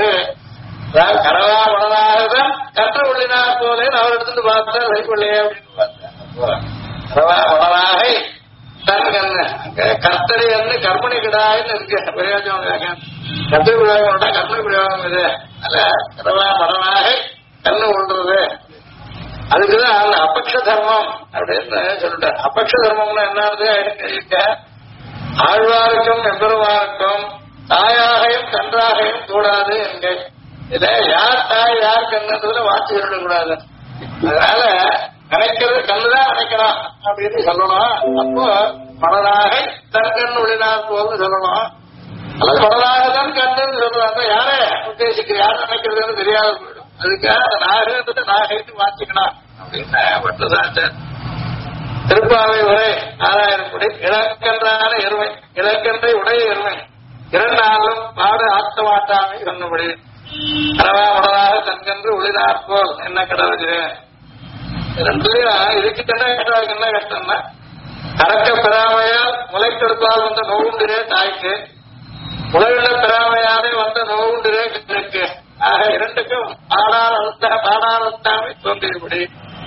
கரவா உடனாகதான் கன்று உள்ளினார் போல அவர் எடுத்துட்டு பார்த்தார் வைப்பிள்ளையே அப்படின்னு பார்த்தார். கரவா உடனாக தன் கண்ணு கர்த்தரி வந்து கர்மணி கிடாயின்னு இருக்கு பிரயோஜனம். கர்த்தரி பிரயோகம் கர்மணி பிரயோகம் இது. அல்ல கரவா மடனாக கண்ணு உள்றது அதுக்குதான் அந்த அபக்ஷ தர்மம் அப்படின்னு சொல்லிட்டார். அபக்ஷ தர்மம்னா என்னது இருக்க ஆழ்வாருக்கும் எம்பெருமாருக்கும் தாயாகையும் கன்றாகையும் கூடாது என்க. இத யார் தாய் யார் கண்ணுன்றதுல வாட்சி சொல்லக்கூடாது. அதனால நினைக்கிறது கண்ணுதான் நினைக்கலாம் அப்படின்னு சொல்லணும். அப்போ மனதாக தன் கண் ஒளினார் போது சொல்லணும். அல்லது மனதாக தான் கண்ணுன்னு சொல்றாங்க. யாரே உத்தேசிக்கிற யார் நினைக்கிறதுன்னு தெரியாத போயிடும். அதுக்காக நாகை நாகைட்டு வாசிக்கணும் அப்படின்னு பட்டதாச்சார். திருப்பாவை உரை 6000 படி இலக்கன்றான எருமை இலக்கன்றை உடைய எருமை இரண்டாலும் பாடு ஆத்த மாட்டாமை சொன்னபடி கரவா உடனாக தன்கன்று ஒளினார் போல் என்ன கடவுள் ரெண்டுலயும் இதுக்கு என்ன கஷ்டம்னா கறக்க பெறாமையால் முளைக்கெடுப்பால் வந்த நோவுண்டிரே தாய்க்கு முளையுள்ள பெறாமையாலே வந்த நோவுண்டிரே கண்ணுக்கு. ஆக இரண்டுக்கும் பாடாரத்தாமை தோன்றியபடி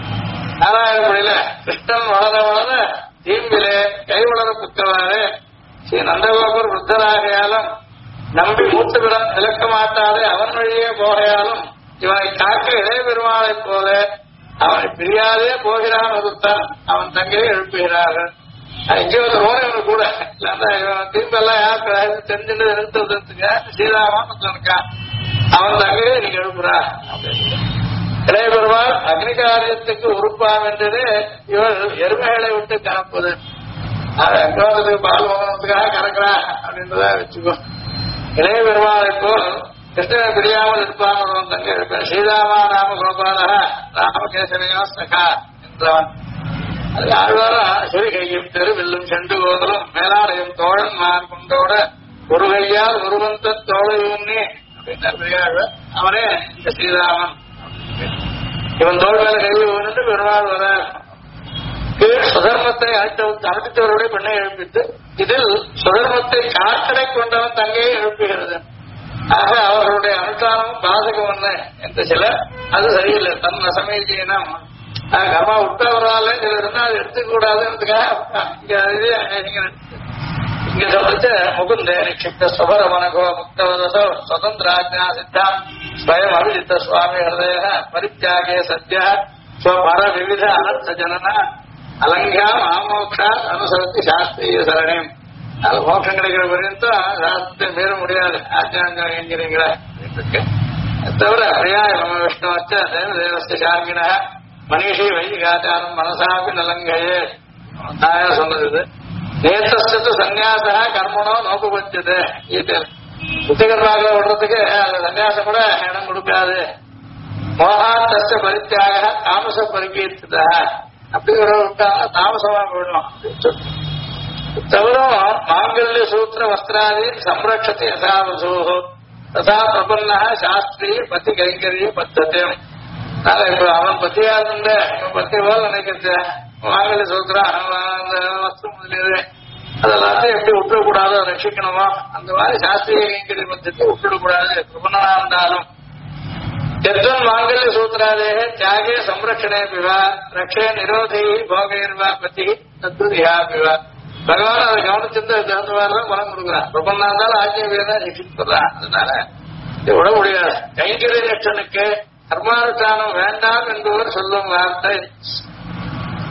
6000 படியில கிருஷ்ணன் வளர வளர தீம்பிலே கை வளர புத்தவாறு ஸ்ரீ நந்தகோபர் விருத்தராகையாலும் நம்பி மூத்துவிடம் விளக்க மாட்டாதே அவன் வழியே போகையாலும் இவனை காக்க இளைய பெருமாளை போல அவனை பிரியாதே போகிறான் ஒருத்தான் அவன் தங்கையை எழுப்புகிறார்கள். இங்கே ஒரு ஓரவனு கூட திரும்பெல்லாம் யார் தெரிஞ்சுட்டு நிறுத்துறதுக்கு சீதாமான் இருக்கான். அவன் தங்கையை நீங்க எழுப்புறா அப்படின்னு இளைய பெருமாள் அக்னி காரியத்துக்கு உறுப்பாம் என்றது இவள் எருமைகளை விட்டு கறப்பது பால் வாங்கறதுக்காக கறக்குறா அப்படின்றத வச்சுக்கோ. இளைய பெருமாளை போல் கிருஷ்ணனை பிரியாமல் இருப்பான் தங்க இருப்பேன். ஸ்ரீராமா நாம கோபாலக ராமகேசனையோ சகா என்றவன். அது ஆழ்வாரா சிறு கையும் தெருவில்லும் சென்று போதலும் மேலாடையும் தோழன் மான் கொண்டோட ஒரு கையால் ஒருவந்த தோழை ஊன்னி அப்படின்னு அவனே இந்த ஸ்ரீராமன். இவன் தோல் மேல கை ஊன்னு பெருமாள் வர சுதர்மத்தை அழைத்தவருடைய பெண்ணை எழுப்பித்து இதில் சுதர்மத்தை காத்தலை கொண்டவன் தங்கையை எழுப்புகிறது. ஆக அவர்களுடைய அனுஷ்டானமும் பாதகம் என்ன என்று சிலர் அது சரியில்லை தன் அசமீச்சீனம் கர்மா விட்டவரால சில இருந்தா அது எடுத்துக்க கூடாதுன்றதுக்காக இங்க சொல்லிட்டு முகுந்தே நிக்ஷிப்த சுபரமனகோ முக்தவதோ சுதந்திராஜ்ஞா சித்தம் ஸ்வயம் அபிஜித்த சுவாமி ஹிருதய பரித்யாகே சத்ய ஸ்வபர விவித அனர்த்த ஜனன அலங்கியாம் ஆமோக்ஷா அனுசரித்து சாஸ்திரிய சரணியம். அது மோட்சம் கிடைக்கிற பரியந்தம் சாஸ்திரத்தை மீற முடியாது. ஆச்சாரம் என்கிறீங்களா தவிர பிரியாய மம விஷ்ணு வச்ச தேவதேவஸ்த சாங்கின மனிஷி வைதிகாச்சாரம் மனசாபி நலங்கையே தாயா சொன்னது. நேத்தஸ்து சன்னியாசா கர்மனோ நோக்குபட்சது புத்திகர்மாக விடுறதுக்கு அந்த சன்னியாசம் கூட இடம் கொடுக்காது. மோகாத்த பரித்தியாக தாமச பரிகீர்த்ததா அப்படி ஒரு தாமசமா போயிடணும். தவிர மாங்கல்ய சூத்திர வஸ்திராதி சம்ரட்சத்தை யசாவசோ ததா பிரபன்ன சாஸ்திரி பத்தி கைங்கரிய பத்தத்தையும். இப்ப அவன் பத்தியா இருந்த இவன் பத்தி போல நினைக்கிறது மாங்கல்ய சூத்திரம் வஸ்திரம் முதலியது அதெல்லாத்தையும் எப்படி விட்டுடக்கூடாதோ ரட்சிக்கணுமோ அந்த மாதிரி சாஸ்திரிய கைங்கரிய பத்தத்தை விட்டுடக்கூடாது. பிரபன்னா இருந்தாலும் यद्वन् मांगल्य सूत्रादे त्यागे संरक्षणे पिवा रक्षे निरोधे भोगैर्वा पति तद्विहा पिवा பகவான் அதை கவனிச்சிருந்த தகுந்தவாறு பலம் கொடுக்குறான். பிரபன்னா இருந்தாலும் ஆஜ்ஞா ரட்சிப்படுறான். அதனால இது விட முடியாது. கைங்கரிய ரட்சனுக்கு கர்மானுஷ்டானம் வேண்டாம் என்பவர் சொல்லும் வார்த்தை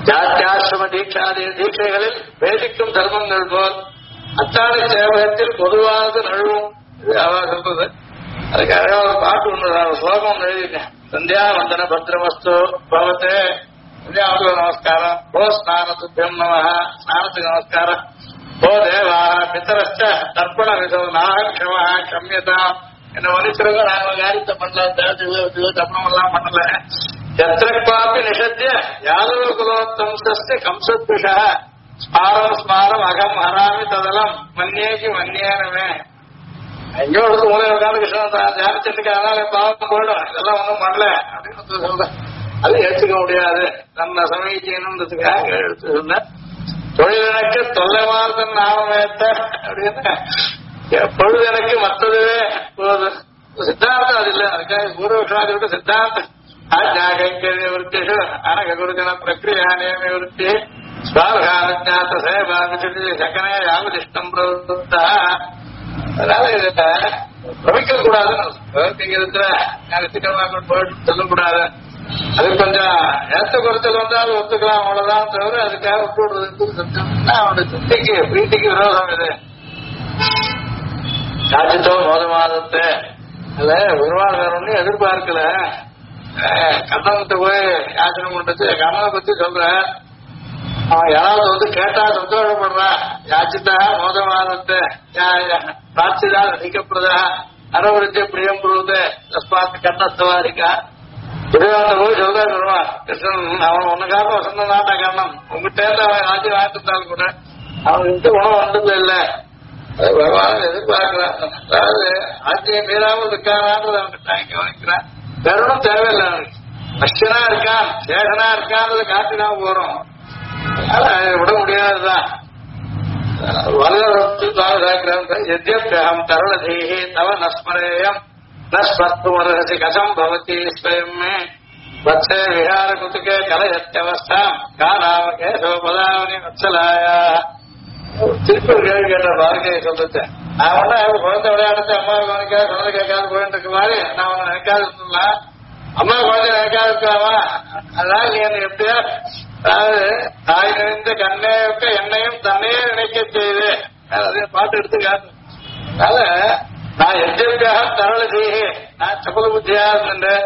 ஜாத்தியாசிரம தீட்சாதி தீட்சைகளில் வேதிக்கும் தர்மங்கள் போல் அத்தாழை சேவகத்தில் பொதுவானது நழுவும். இது அவ சொல்றது. அதுக்கு அழகா ஒரு பாட்டு ஒன்று ஸ்லோகம் ஒன்று எழுதிட்டேன். சந்தியா வந்தன பத்ரமஸ்து பவத்தே சந்தியாவுக்கு நமஸ்காரம். ஓ ஸ்நானத்துபியம் நம, ஸ்நானத்துக்கு நமஸ்காரம். ஓ தேவா பித்தரஸ்ட தர்ப்பண விதோ நாகமா கம்யதா. என்ன மனுஷருங்க நாங்க காரியத்தை பண்ணல, தர்ப்பணம் எல்லாம் பண்ணல. எத்திரப்பாப்பி நிஷத்திய யாதவ குலோத்தம்சஸ்ய கம்சத்பிஷா ஸ்மாரம் ஸ்மாரம் அகம் ஹராமி ததலம் மன்னியேக்கு மன்னியேனமே. எங்கேயோ எடுத்து மூலை உட்காந்து கிருஷ்ணன் தியானிச்சிருக்கு, அதனால பாவம் போயிடும், இதெல்லாம் ஒன்றும் பண்ணல அப்படின்னு சொல்றேன். அது ஏற்றுக்க முடியாது. தன்னை சமீச்சையணுன்றதுக்காக எடுத்து சொன்ன தொழில் எனக்கு தொல்லைமார்த்தன் நாமேத்த அப்படின்னு எப்பொழுது எனக்கு மற்றதுவே போகுது. சித்தாந்தம் அது இல்லை. அதுக்காக பூர்வக்ஷாதி விட்டு சித்தாந்தம் ஆஜ்ஞா கைங்கரிய விருத்திஷு அனக குருஜன பிரக்ரியா நியம விருத்தி ஸ்வார்காஜாத்த சேவாதி சகனே யாவதிஷ்டம் பிரவருத்தா. அதனால இதை பிரமிக்க கூடாதுன்னு ஞானத்துக்கெல்லாம் போயிட்டு சொல்லக்கூடாது. அது கொஞ்சம் ஏத்த குறைச்சல் வந்தாலும் ஒத்துக்கலாம், அவ்வளவுதான் தவிர அதுக்காக விட்டு விடுறது அவனுடைய சிந்தைக்கு பிரீத்திக்கு விரோதம். இது காட்சித்தோ மோதமாதத்தை இல்ல பெருமாள் வேற ஒன்னும் எதிர்பார்க்கல. கண்ணனத்தை போய் யாச்சனை பண்றது கண்ணனை பத்தி சொல்ற. அவன் யாராவது வந்து கேட்டா சந்தோஷப்படுறா. யாச்சித்தா மோதமாதத்தை பிரார்த்திதா நீக்கப்படுதா அரவருத்திய பிரியம் புரியுது தஸ்மாத் கண்ணஸ்தவாரிக்கா. துரியோதன போய் சொல்றா சொல்லுவான் கிருஷ்ணன் அவன் ஒன்னுக்காக வசந்த நாட்டா கண்ணன் உங்ககிட்ட இருந்து அவன் ஆட்சி வாங்கிட்டாலும் கூட அவனுக்கு உணவு வந்தது இல்லை. பகவான் எதிர்பார்க்கிறான். அதாவது ஆட்சியை மீறாமல் இருக்கானான்றது அவனுக்கு தாங்கி கவனிக்கிறான். கருணம் தேவையில்லை அவனுக்கு. மஷனா இருக்கான் சேகனா இருக்கான்றதை காட்டினா போறோம். அதனால விட முடியாதுதான். எத்யப்யகம் தருணதீஹி தவ நஸ்மரேயம் நஸ்மர்த்துமர்ஹசி கதம் பவதி ஸ்வயம்மே வத்சே விஹார குதுகே கலயத்யவஸ்தாம் காநாம கேசவபதாவனி வத்சலாயா. திருப்பி ஒரு கேள்வி கேட்ட வாழ்க்கையை சொல்றது. நான் ஒன்னா குழந்தை விளையாடுறது அம்மா கவனிக்காது குழந்தை கேட்காது போயிட்டு இருக்கு மாதிரி நான் ஒண்ணு நினைக்காது சொல்லலாம். அம்மா குழந்தை நினைக்காது இருக்காவா? அதனால நீ என்ன எப்படியா அதாவது தாய் நிறைந்த கண்ணையொக்க என்னையும் தன்னையே நினைக்க செய்து அதே பாட்டு எடுத்து காட்டு. அதனால நான் எஜ்ஜியாக தரல செய்ய நான் சபல புத்தியா இருந்தேன்.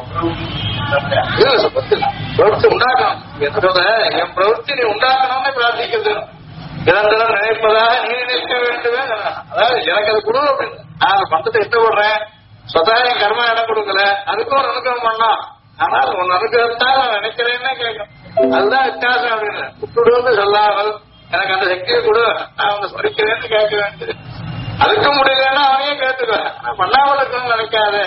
பிரவருத்தி உண்டாக்கணும். என்ன சொல்ற என் பிரவருத்தி நீ உண்டாக்கணும்னு பிரார்த்திக்கிறது. நிரந்தரம் நினைப்பதாக நீ நினைக்க வேண்டுமே. அதாவது எனக்கு அது கொடு அப்படின்னு நான் பண்றதை இஷ்டப்படுறேன். சொதா என் கர்மா இடம் கொடுக்கல, அதுக்கும் ஒரு அனுகிரகம் பண்ணலாம். ஆனால் உன் அனுகிரகத்தான் நான் நினைக்கிறேன்னே கேட்கணும். அதுதான் வித்தியாசம் அப்படின்னு விட்டுடுன்னு சொல்லாமல் எனக்கு அந்த சக்தியை கொடு நான் அவனை ஸ்மரிக்கிறேன்னு கேட்க வேண்டியது. அதுக்கும் முடியலன்னா அவனையே கேட்டுக்குவேன். நான் பண்ணாமல் இருக்கணும்னு நினைக்காதே.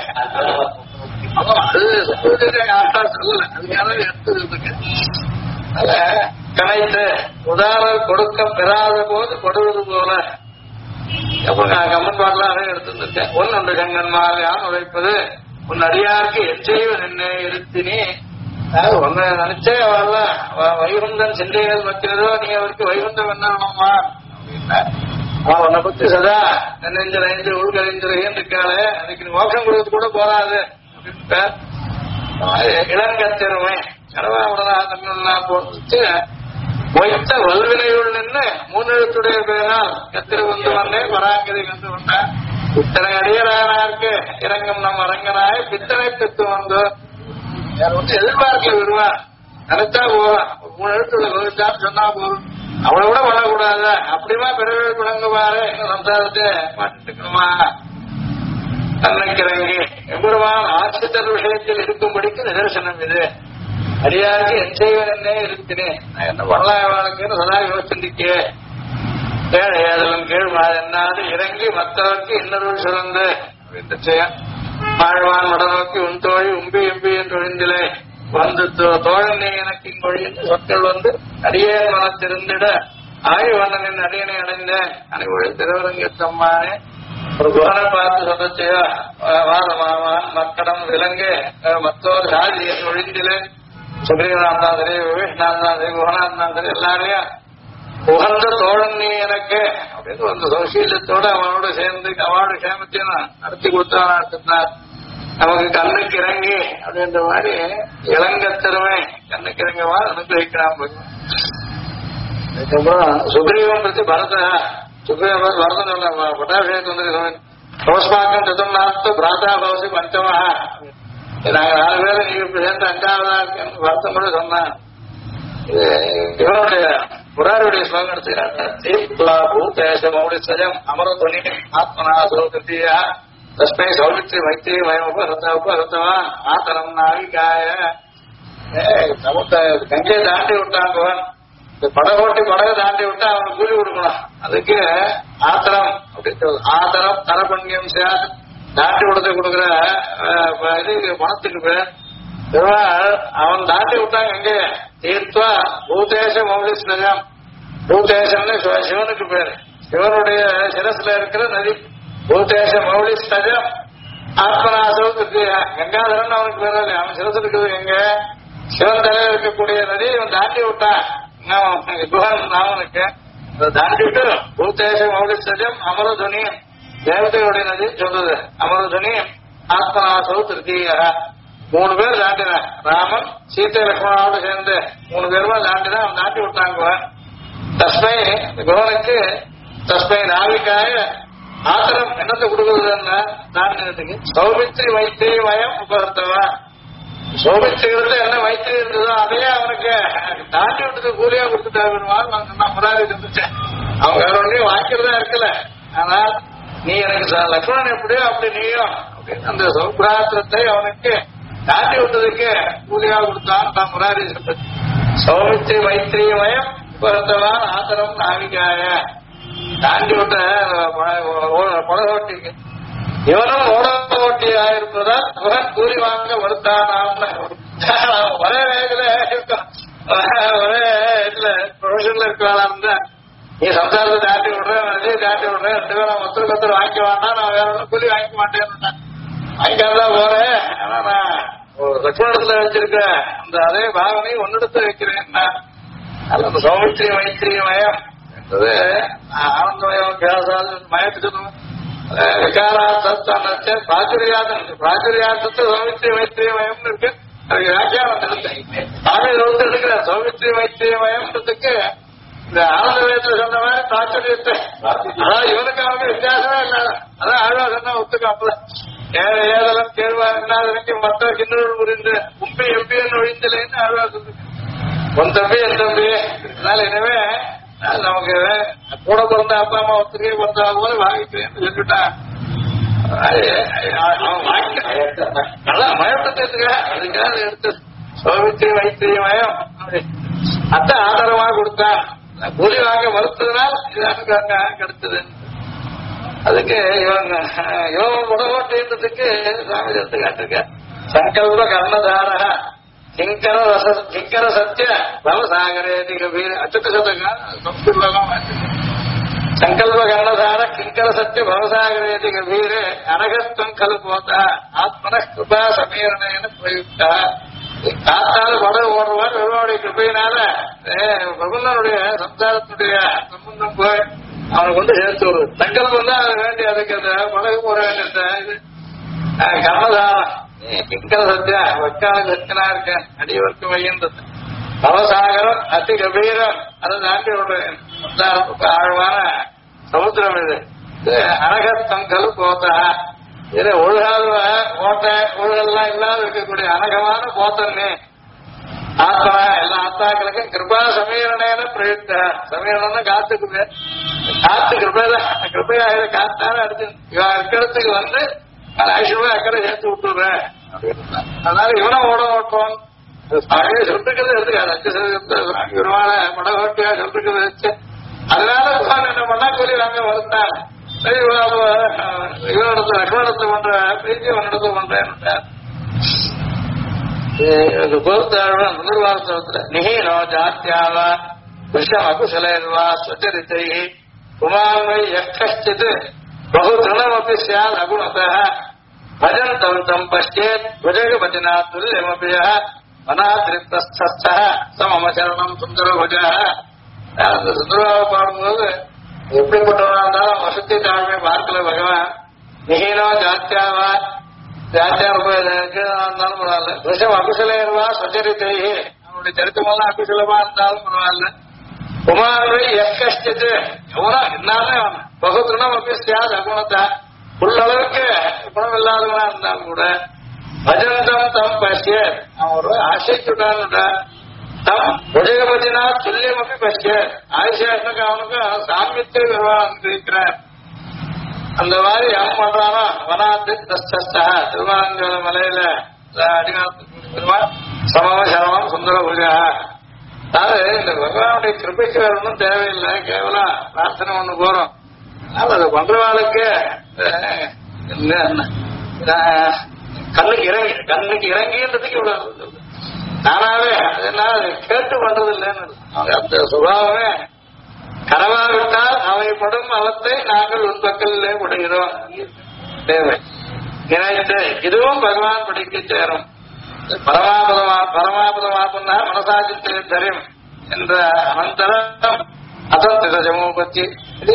அது ஆட்டா சொல்லல, அதுக்காக எடுத்து அத கணைத்து உதாரணம் கொடுக்க பெறாத போது கொடுவது போல. எப்ப நான் கம்மன் பாடலாம் எடுத்துருக்கேன். ஒன்று கங்கன்மார் யான் உழைப்பது உன் அடியாருக்கு எச்சைவன் என்ன இருத்தினி. ஒன்னு நினைச்சே அவள் வைகுந்தன் சிந்தைகள் வைக்கிறதோ நீ அவருக்கு வைகுந்தம் என்ன வேணுமா அப்படின்னா அவன் உன்னை பத்தி சதா நெஞ்சு நெஞ்சு உள்கழிஞ்சிருக்கேன்னு இருக்காளே அதுக்கு நீ மோட்சம் கொடுத்து கூட போறாது அப்படின்ட்டு இளங்கத்திறமை கடவாவுடனா தமிழ்லாம் போட்டு மொய்த்த வல்வினையுள் நின்று மூன்னெழுத்துடைய பேரால் கத்திர வந்து வந்தேன் பராங்கதை வந்து வந்தேன். இத்தனை அடியரானாருக்கு இறங்கும் நம் அரங்கனாய பித்தனை பெற்று வந்து வந்து எதிர்பார்க்க விடுவான். நினைச்சா போவான். 3 எழுத்துல கோவிச்சான்னு சொன்னா போதும். அவளை கூட பண்ணக்கூடாது. அப்படிமா பிறகு குழங்குவாரு எங்க சம்சாரத்தை மாட்டிக்கணுமா தன்னைக்கிறங்கி எம்பெருமான் ஆசிரியர் விஷயத்தில் இருக்கும்படிக்கு நிதர்சனம் இது. அடியாருக்கு என் செய்வன் என்னே இருக்கிறேன். நான் என்ன வரலாறுன்னு சதா யோசிச்சிருக்கே. ஏழேதலும் கீழ்மாது என்னாது இறங்கி மற்றவருக்கு இன்னொரு சிறந்து அப்படின்னு செய்யும். ஆழ்வான் மடநோக்கி உன் தோழி உம்பி எம்பி என்று ஒழிந்திலே வந்து தோழன் நீ எனக்கு மொழி என்று சொற்கள் வந்து அடியேன் மனத்திருந்திட ஆய்வண்ணனின் அடியனை அடைந்தேன் அனைவழி திருவரங்கத்தம்மானே. ஒரு குகனை பார்த்து சொன்னச்சையா வாதமாவான் மக்கடம் விலங்கு மற்றொரு சாதியின் ஒழிந்திலே சுக்ரீவனாந்தா சரி விவேஷ்நாந்தா சரி குகநாந்தா சரி எல்லாரையும் உகந்த தோழன் நீ எனக்கு அப்படின்னு அந்த சௌசீலத்தோட அவனோட சேர்ந்து அவனோட சேமத்தையும் நடத்தி கொடுத்தான். நமக்கு கண்ணுக்கு இறங்கி அப்படின்ற மாதிரி இளங்கத்திறமை கண்ணுக்கு இறங்கவா அனுகிரகிக்கிறான். அதுக்கப்புறம் சுக்ரீவன் பற்றி சுக்ரீவன் பரதன் சொல்ல பட்டாபிஷேகத்து வந்து ரோஸ்மாக்கம் சதுர்நாத்து பிராதா பவசி பஞ்சமா, நாங்க 4 பேரை நீங்க சேர்ந்து 5ஆவதா இருக்குன்னு வருத்தம் கூட சொன்னான். இது இவனுடைய புராருடைய ஸ்லோகம் எடுத்துக்கிறாங்க. பூதேச மௌலி சஜம் அமரதுனி ஆத்மனா சௌகத்தியா தஸ்மை சௌமித்ரி மைத்திரி வயம் உபஹத்தவா ஆத்தரம் நாவிகாய. கங்கையை தாண்டி விட்டான் அவன், படகோட்டி படகை தாண்டி விட்டா அவனுக்கு கூலி கொடுக்கணும். அதுக்கு ஆத்திரம் அப்படின்னு ஆத்திரம் தரபண்யம் தாண்டி விடத்தை கொடுக்குற இது பணத்துக்கு பேர். அவன் தாண்டி விட்டான் எங்கே தீர்த்தா பூதேச மௌலி ஸ்னஜம். பூதேசம்னு சிவனுக்கு பேரு, சிவனுடைய சிரசுல இருக்கிற நதி பூதேச மௌலி ஸ்னஜம் ஆத்மநாசவுக்கு கங்காதரன் அவனுக்கு பேர். அவன் சிரசு இருக்குது எங்க சிவன் தலையில் இருக்கக்கூடிய நதி இவன் தாண்டி விட்டான். அவனுக்கு தாண்டி விட்டு பூதேச மௌலி ஸ்னஜம் அமரதுனியம் தேவதையுடைய நதி சொல்றது. அமரதுனியம் ஆத்மநாசவு திருத்தீய 3 பேர் தாண்டினான். ராமன் சீத்தை லட்சுமணோடு சேர்ந்து 3 பேருமா தாண்டினா அவன் தாண்டி விட்டாங்க. தஸ்மை குகனுக்கு தஸ்மை நாவிக்காய ஆத்திரம் என்னத்தை கொடுக்குறதுன்னா தாண்டினதுக்கு சௌமித்ரி மைத்திரி வயம் உபகர்த்தவா. சௌமித்திரிகளுக்கு என்ன மைத்திரி இருந்ததோ அதையே அவனுக்கு தாண்டி விட்டது கூலியா கொடுத்துட்டாங்க. முராரி இருந்துச்சேன், அவங்க வேற ஒன்றையும் வாங்கிறதா இருக்கல. ஆனால் நீ எனக்கு லக்ஷ்மணன் எப்படியோ அப்படி நீயும் அப்படின்னு அந்த சௌபிராத்திரத்தை அவனுக்கு தாண்டி விட்டதுக்கு கூலியா கொடுத்தான் தான் முராரி சொல்றது. சௌமித்ரி மைத்திரி வயம் உபகர்த்தவான் ஆத்திரம் நாவிகாய தாண்டி விட்ட படகோட்டிக்கு இவனும் ஓடோட்டியா இருப்பதால் அவன் கூலி வாங்க வருத்தானாம். ஒரே வேகத்துல ஒரே இதுல ப்ரொஃபஷன்ல இருக்கிறாளா இருந்தா நீ சம்சாரத்தை தாண்டி விடுறேன் நதியை தாண்டி விடுறேன் 2 பேரும் ஒருத்தருக்கு வாங்கிக்க வேண்டாம், நான் வேற ஒன்றும் கூலி வாங்கிக்க மாட்டேன்னு வாங்கிக்காதான் போறேன். ஆனா நான் லட்சுமணத்துல வச்சிருக்க அந்த அதே பாவனை ஒன்னிடத்துல வைக்கிறேன். அந்த சௌமித்ரி மைத்திரி மயம் என்பது ஆனந்தமயம் கேசாது மயத்துக்கு விகாராத்த பிராச்சுரியாத்தத்தை சௌமித்ரி மைத்திரி மயம்னு இருக்கு. அதுக்கு வியாக்கியானம் சாமி வந்து எடுக்கிற சௌமித்ரி மைத்திரி மயம்ன்றதுக்கு இந்த ஆனந்த வயத்துல சொன்ன மாதிரி பிராச்சுரியத்தை அதாவது இவனுக்கு அவங்க வித்தியாசமே இல்லாத அதான் ஆழ்வா சொன்னா ஒத்துக்காப்பல ஏதெல்லாம் கேள்வா இல்லாத மற்ற கிண்ணூர் புரிந்து உம்பி எம்பின்னு ஒழிந்தலைன்னு ஆழ்வா சொல்லு. உன் தம்பி என் தம்பி அதனால எனவே நமக்கு கூட பிறந்த அப்பா அம்மா ஒத்துக்கே பிறந்த போது வாங்கிக்கிறேன்னு சொல்லிவிட்டான். அவன் வாங்கிட்டான் மயப்பத்துக்க அதுக்காக எடுத்து சௌமித்ரி மைத்திரி மயம் அத்தை ஆதரவா கொடுத்தான். கூலி வாங்க மறுத்ததுனால் இதாக கிடைச்சது. அதுக்கு இவன் உடவோட்டுன்றதுக்கு சாமி எடுத்து காட்டிருக்க சங்கல்ப கர்ணதார கிங்கர சத்திய பவசாகரேதி கபீர் அச்சுத்தகம் சங்கல்ப கர்ணதார கிங்கர சத்திய பவசாகரேதி கபீர் அனகஸ்தம் கல் போதா ஆத்மன கிருபா சமீரணேன பிரயுக்தா. காத்தால படம் ஓடுவார் பெருமாவுடைய கிருப்பையினால பிரபந்தனுடைய சம்சாரத்துடைய சம்பந்தம் போய் அவனை கொண்டு சேர்த்து வருது. சங்கல்பம் தான் அது வேண்டிய அதுக்கு அந்த படகு போட வேண்டிய இது கர்ணதாரம் கிங்கர சத்தியா வக்கால சத்தியனா இருக்கேன் அடியவர்க்கு வையன்றது பவசாகரம் அதி கபீரம் அதை தாண்டி ஒரு சம்சாரத்துக்கு ஆழமான சமுத்திரம் இது. அனகத்தங்கல் போத்தா இது ஒழுகாத ஓட்டை ஒழுகெல்லாம் இல்லாத இருக்கக்கூடிய அனகமான போத்தன்னு ஆத்மா எல்லா ஆத்மாக்களுக்கும் கிருபா சமீரணேன பிரயுக்த. சமீரணம்னா காத்துக்கு காத்து கிருபைதான் கிருபையாக காத்தான அடுத்து இவன் இருக்கிறதுக்கு வந்து ஐஸ்வர்யா அக்கறை சேர்த்து விட்டுறேன். அதனால இவனும் ஓட்டுவான் சொல்லிருக்கிறது எடுத்துக்காது விருமான படகோட்டியா சொல்லிருக்கிறது வச்சு அதனால என்ன பண்ணா கூலி வாங்க வருத்தான். இவனிடத்துல லக்ஷ்மணத்தை பண்ற பிரீத்தி அவனிடத்தை பண்றேன். நிர்வாகத்துல நிஹீனோ ஜாத்தியாவா விஷம் அகுசலேர்வா ஸ்வச்சரித்தை குமாரை யச்சித் பகு திருணமப்பி சியாத் அகுணத பஜன் தம் தம் பஷ்யேத் புஜக பஜனா துல்யமபிய மனாதிருப்தஸ்த சமமசரணம் சுந்தர புஜ. அந்த சுந்தரபாவை பாடும்போது எப்படிப்பட்டவனா இருந்தாலும் வசதி தாழ்மை பார்க்கல பகவான். நிஹீனோ ஜாத்தியாவா இருந்தாலும் பரவாயில்ல. விஷம் அகுசலேர்வா சச்சரித்தை அவனுடைய சரித்திரமெல்லாம் அகுசலமா இருந்தாலும் பரவாயில்ல. குமாரரை எக்கஷ்டத்து எவனோ என்னாலே அவன் பகுதினம் அப்படி சியாது அகுணத்தை உள்ளளவுக்கு குணம் இல்லாதவனா இருந்தாலும் கூட பஜந்தம் தம் பசிய அவன் ஒரு ஆசைச்சுட்டான் தம் உதயபதினா துல்லியம் அப்படி பசிய ஆதிசேஷனுக்கு அவனுக்கு சாமியத்தை இருக்கிறார். அந்த மாதிரி அவன் பண்றானோ வனாத்து தஸ்தா திருவாரூர் மலையில அடிநாள் சமம சரமம் சுந்தர புரியா. அதாவது இந்த பகவானுடைய கிருப்பைக்கு வேற ஒன்றும் தேவையில்லை, கேவலம் பிரார்த்தனை ஒண்ணு போறோம். அது பண்றவாளுக்கு கண்ணுக்கு இறங்கின்றதுக்கு இவ்வளவு நானாவே அதனால கேட்டு பண்றது இல்லைன்னு அந்த சுபாவமே கரவாவிட்டால் அவைப்படும் அவத்தை நாங்கள் உன்பக்கல்லே உடைகிறோம் தேவை நினைத்து இதுவும் பகவான் படிக்க சேரும். பரமாபதமாப்புன்னா மனசாஜித்து தரியம் என்ற அனந்தரம் அசந்தித ஜமூபத்தி. இது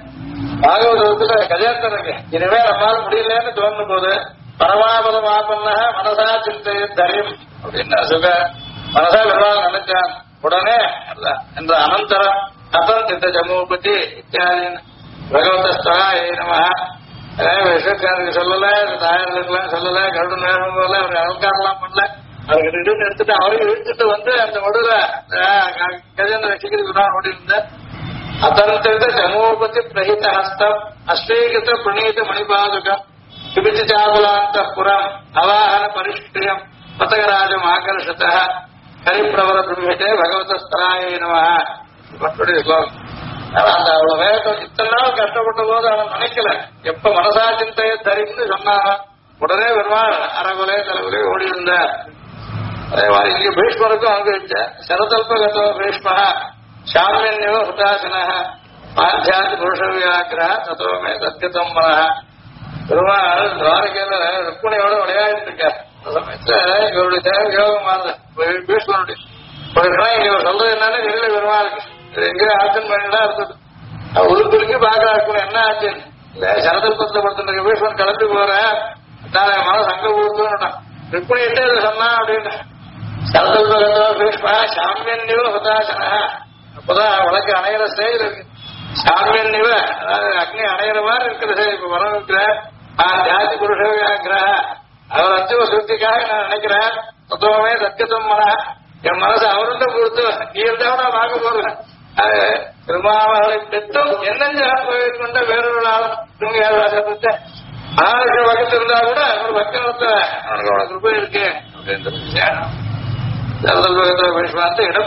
பாகவதத்துல கஜேந்திரனுக்கு இனிமே நம்மால் முடியலன்னு தோணும் போது பரமாபதமாப்புன்னா மனசா சிந்தை தரியம் அப்படின்னு சுக மனசா பெருமாள் நினைச்சான் உடனே என்ற அனந்தரம் அசந்தித ஜமூபத்தி இத்தியாதி பகவதஸ்தா நம. விஸ்வக்காரருக்கு சொல்லல, தாயார்களுக்கெல்லாம் சொல்லல, கருடன் நேரம் போல அவர் அலங்காரம்லாம் பண்ணல. அவருக்கு ரிட்டர்ன் எடுத்துட்டு அவரையும் இழுத்துட்டு வந்து அந்த ஒடுல கஜேந்திர ரசிக்கிறதுக்கு ஓடி இருந்த அத்தந்த ஜமூபதி பிரஹித ஹஸ்தம் அஸ்வீகிருத பிரணீத மணிபாதுகம் விபிச்சி சாகுலாந்த புறம் அவாஹன பரிஷ்கிரியம் பதகராஜம் ஆகர்ஷத கரிப்பிரவர பிரம்மிட்டே பகவதஸ்தராய நம. பட்டுடைய ஸ்லோகம். அந்த அவ்வளவு வேகம் இத்தனை நாள் கஷ்டப்பட்ட போது அவன் நினைக்கல. எப்ப மனசா சிந்தையை தரிந்து சொன்னான் உடனே பெருமாள் அறகுலே தலைகுலே ஓடி இருந்த. அதே மாதிரி இங்க பீஷ்மருக்கும் அனுபவிச்ச சரதல்பகதோ பீஷ்ம சாமியோ ஹுதாசன பாத்தியாதி புருஷ வியாக்கிரா தத்துவமே சத்தியதம் மன. பெருமாள் துவாரகையில ருக்மணியோட விளையாடிட்டு இருக்க சமயத்துல இவருடைய தேவை யோகமானது பீஷ்மனுடைய இங்க சொல்றது என்னன்னு தெரியல. பெருமாளுக்கு எங்க ஆட்டன் பண்ணிடா இருந்தது. உளுக்குலுக்கு பாக்க இருக்கணும் என்ன ஆச்சு இல்ல சரதல்பத்துல படுத்துட்டு பீஷ்மன் கிளம்பி போறேன் நான் மன சங்க ஊத்துட்டான் ருக்மணிட்டே இதை சொன்னான் அப்படின்னு. சரதல்பகதோ பீஷ்ம சாமியன்னிவ ஹுதாசன. அப்பதான் வழக்கு அணையிற ஸ்டேஜ் இருக்கு. சாமியன்னிவ அதாவது அக்னி அணையிற மாதிரி இருக்கிறது. இப்ப வரம் இருக்கிற ஜாதி புருஷ வியாக்கிர அவர் அச்சுவ சுத்திக்காக நான் நினைக்கிறேன். தத்துவமே சத்தியத்துவம் மன என் மனசு அவருண்ட கொடுத்து நீ இருந்தா நான் பார்க்க போறேன். அது திருமாவளை பெற்றும் என்னென்ன கொண்ட வேறொரு ஆளும் தூங்கியாசத்தை ஆளுக்கு பக்கத்து இருந்தா கூட ஒரு பக்கத்தை அவனுக்கு அவ்வளவு கிருப்பை இருக்கு அப்படின்ற விஷயம். பகத்தை இடம்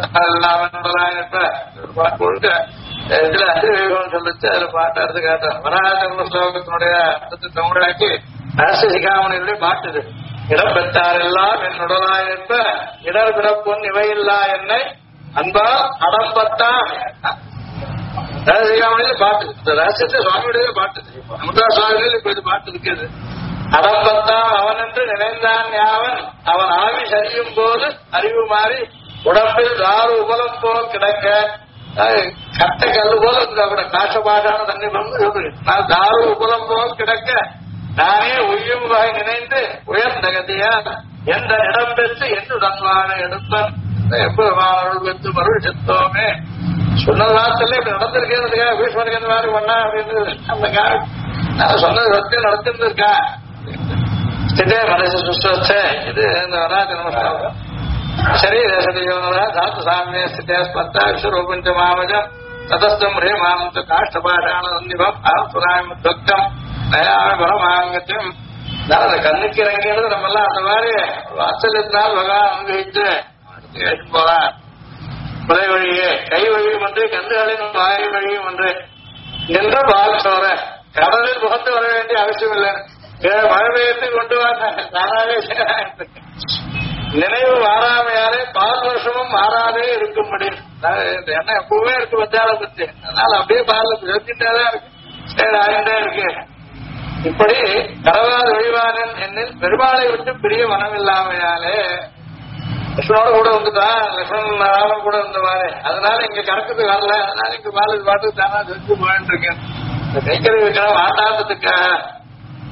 கொடுக்க இதுல அதிவேகம் சொல்லிச்சு அதுல பாட்டு அறுத்து காட்டான். வராஜ ஸ்லோகத்தினுடைய அர்த்தத்தை தமிழாக்கி அரசு சிகாமணியுடைய பாட்டுது. இடம் பெற்றாரெல்லாம் என் உடலாயிருப்ப இடர் பிறப்புன் இவையில்லா என்னை அன்பா அடம்பத்தான் ரகசியகாமணியில பாட்டு. இந்த ரகசியத்தை சுவாமியுடைய பாட்டு அமுதா சுவாமியில் இப்ப இது பாட்டு இருக்குது. அடம்பத்தான் அவன் என்று நினைந்தான் யாவன் அவன் ஆவி சரியும் போது அறிவு மாறி உடம்பில் தாறு உபலம் போல் கிடக்க கட்ட கல்லு போல கூட காசபாடான தண்ணி நான் தாறு உபலம் போல் கிடக்க நானே உய்யும் வாய் நினைந்து உயர்ந்த கதியா எந்த இடம் பெற்று என்னுடன் வாழ எடுப்பன் எப்பொருள் பெற்று மருள் செத்தோமே. சொன்ன காலத்துல இப்படி நடந்திருக்கேன் பீஷ்மருக்கு இந்த மாதிரி பண்ணா அப்படின்னு அந்த காலம் நான் சொன்னது சத்தியம் நடத்திருந்திருக்கா மனசு சுஷ்ட இது இந்த வராஜ நமஸ்காரம் சரி தேசதியோனரா தாத்து சாமிய ஸ்திதேஸ்பர்த்தா விஸ்வரூபஞ்ச மாமஜம் ததஸ்தம் ஹேமாந்த காஷ்டபாஷான சந்திபம் அஹம் நயாம பரமாங்கத்தையும் அந்த கண்ணுக்கு இறங்கினது நம்ம எல்லாம் அந்த மாதிரி வாசலிருந்தால் பகவான் அனுபவித்து போறான். முறை வழியே கை வழியும் ஒன்று கந்துகளின் வாய் வழியும் ஒன்று நின்ற பால் சோற கடலில் முகத்து வர வேண்டிய அவசியம் இல்லை. மழை பெய்யத்து கொண்டு வர தானாவே நினைவு மாறாமையாலே 4 வருஷமும் மாறாதே இருக்கும்படி என்ன எப்பவுமே இருக்கு பச்சால பத்தி. அதனால அப்படியே பால் செலுத்திட்டேதான் இருக்கு சரி ஆகிட்டே இருக்கு. இப்படி கடவாத ஒழிவானன் என்னில் பெருமாளை விட்டு பிரிய மனமில்லாமையாலே லட்சுமணோட கூட வந்துட்டான். லட்சுமணன் ராமன் கூட இருந்தவாறு அதனால இங்க கறக்குறதுக்கு வரல. அதனால இங்க பாலுக்கு பாட்டுக்கு தானா செஞ்சு போயிட்டு இருக்கேன். இந்த கைக்கறி வைக்கிற ஆட்டாந்தத்துக்காக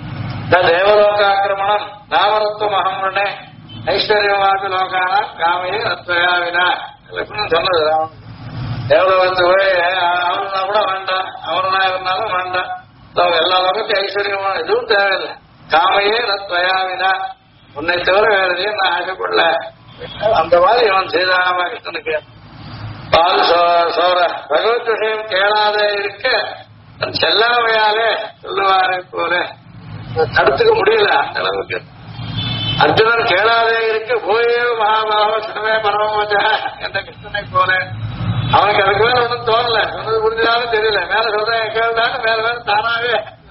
தேவலோகாக்கிரமணம் நாமரத்துவம் அகமுடனே ஐஸ்வர்யவாதி லோகான காமையே அத்வயா வினா சொன்னது. தேவலோகத்து போய் அவனா கூட வேண்டாம், அவனா இருந்தாலும் வேண்டாம், எல்லா லோகத்தையும் ஐஸ்வர்யமான எதுவும் தேவையில்லை. காமையே அத்வயாவினா உன்னை தவிர வேற எதையும் நான் ஆசைப்படல. அந்த மாதிரி அவன் சீதாராமகிருஷ்ணனுக்கு பால் சோர பகவத் விஷயம் கேளாத இருக்க செல்லாமையாலே சொல்லுவாரை போல தடுத்துக்க முடியல. அந்த அளவுக்கு அர்ஜுனன் கேளாதே இருக்க போயே மகாபாவ சிவமே பரமவச்ச என்ற கிருஷ்ணனை போல அவனுக்கு அதுக்கு மேல ஒன்றும் தோணல. சொன்னது புரிஞ்சாலும் தெரியல. மேல சொல்றேன் கேள்விதானே மேல மேல தானாவே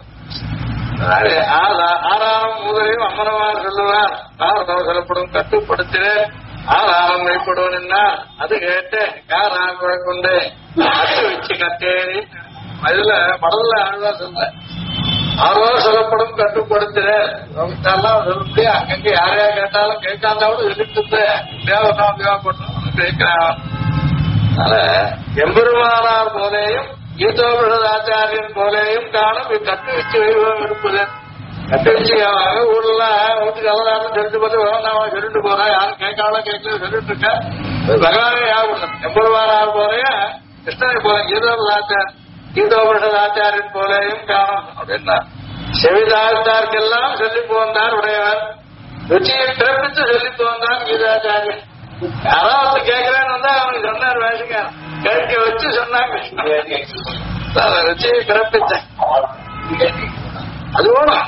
ஆறாம் முதலையும் அம்மனவார் சொல்லுவார். நான் சொல்லப்படும் கட்டுப்படுத்தினேன் ஆறாம் வைப்படுவன் என்ன அது கேட்டு யார் கொண்டு கட்டு வச்சு கட்டேறி அதுல படல்ல ஆழ்வார் சொல்ல ஆர்வம் சொல்லப்படும் கட்டுப்படுத்துறேன் சொல்லி அங்கங்க யாரையா கேட்டாலும் கேட்காந்தாவும் சொல்லிட்டு கேட்கிறான். அதனால எம்பெருமானார் போலேயும் கீதோபுரதாச்சாரியன் போலேயும் காணும் கட்டு வச்சு வைபவம் இருப்பது. கட்டு வச்சு ஊர்ல வீட்டுக்கு அவதாரம் சொல்லிட்டு போது சொல்லிட்டு போறேன் யாரும் கேட்காம கேட்கல சொல்லிட்டு இருக்க பகவானே யாரும் எம்பெருமானார் போலையும் கிருஷ்ணனை போல கீதோபுரதாச்சாரியன் போலேயும் காணும் அப்படின்னா செவிதாழ்த்தார்க்கெல்லாம் சொல்லி போந்தார் உடையவர் ருச்சியை பிறப்பித்து சொல்லி போந்தான் கீதாச்சாரியன். யாராவது கேட்கிறேன்னு வந்தா அவனுக்கு சொன்னார் வேஷக்காரன் கேட்க வச்சு சொன்னாங்க ருச்சியை பிறப்பித்தேன். அது வேணும்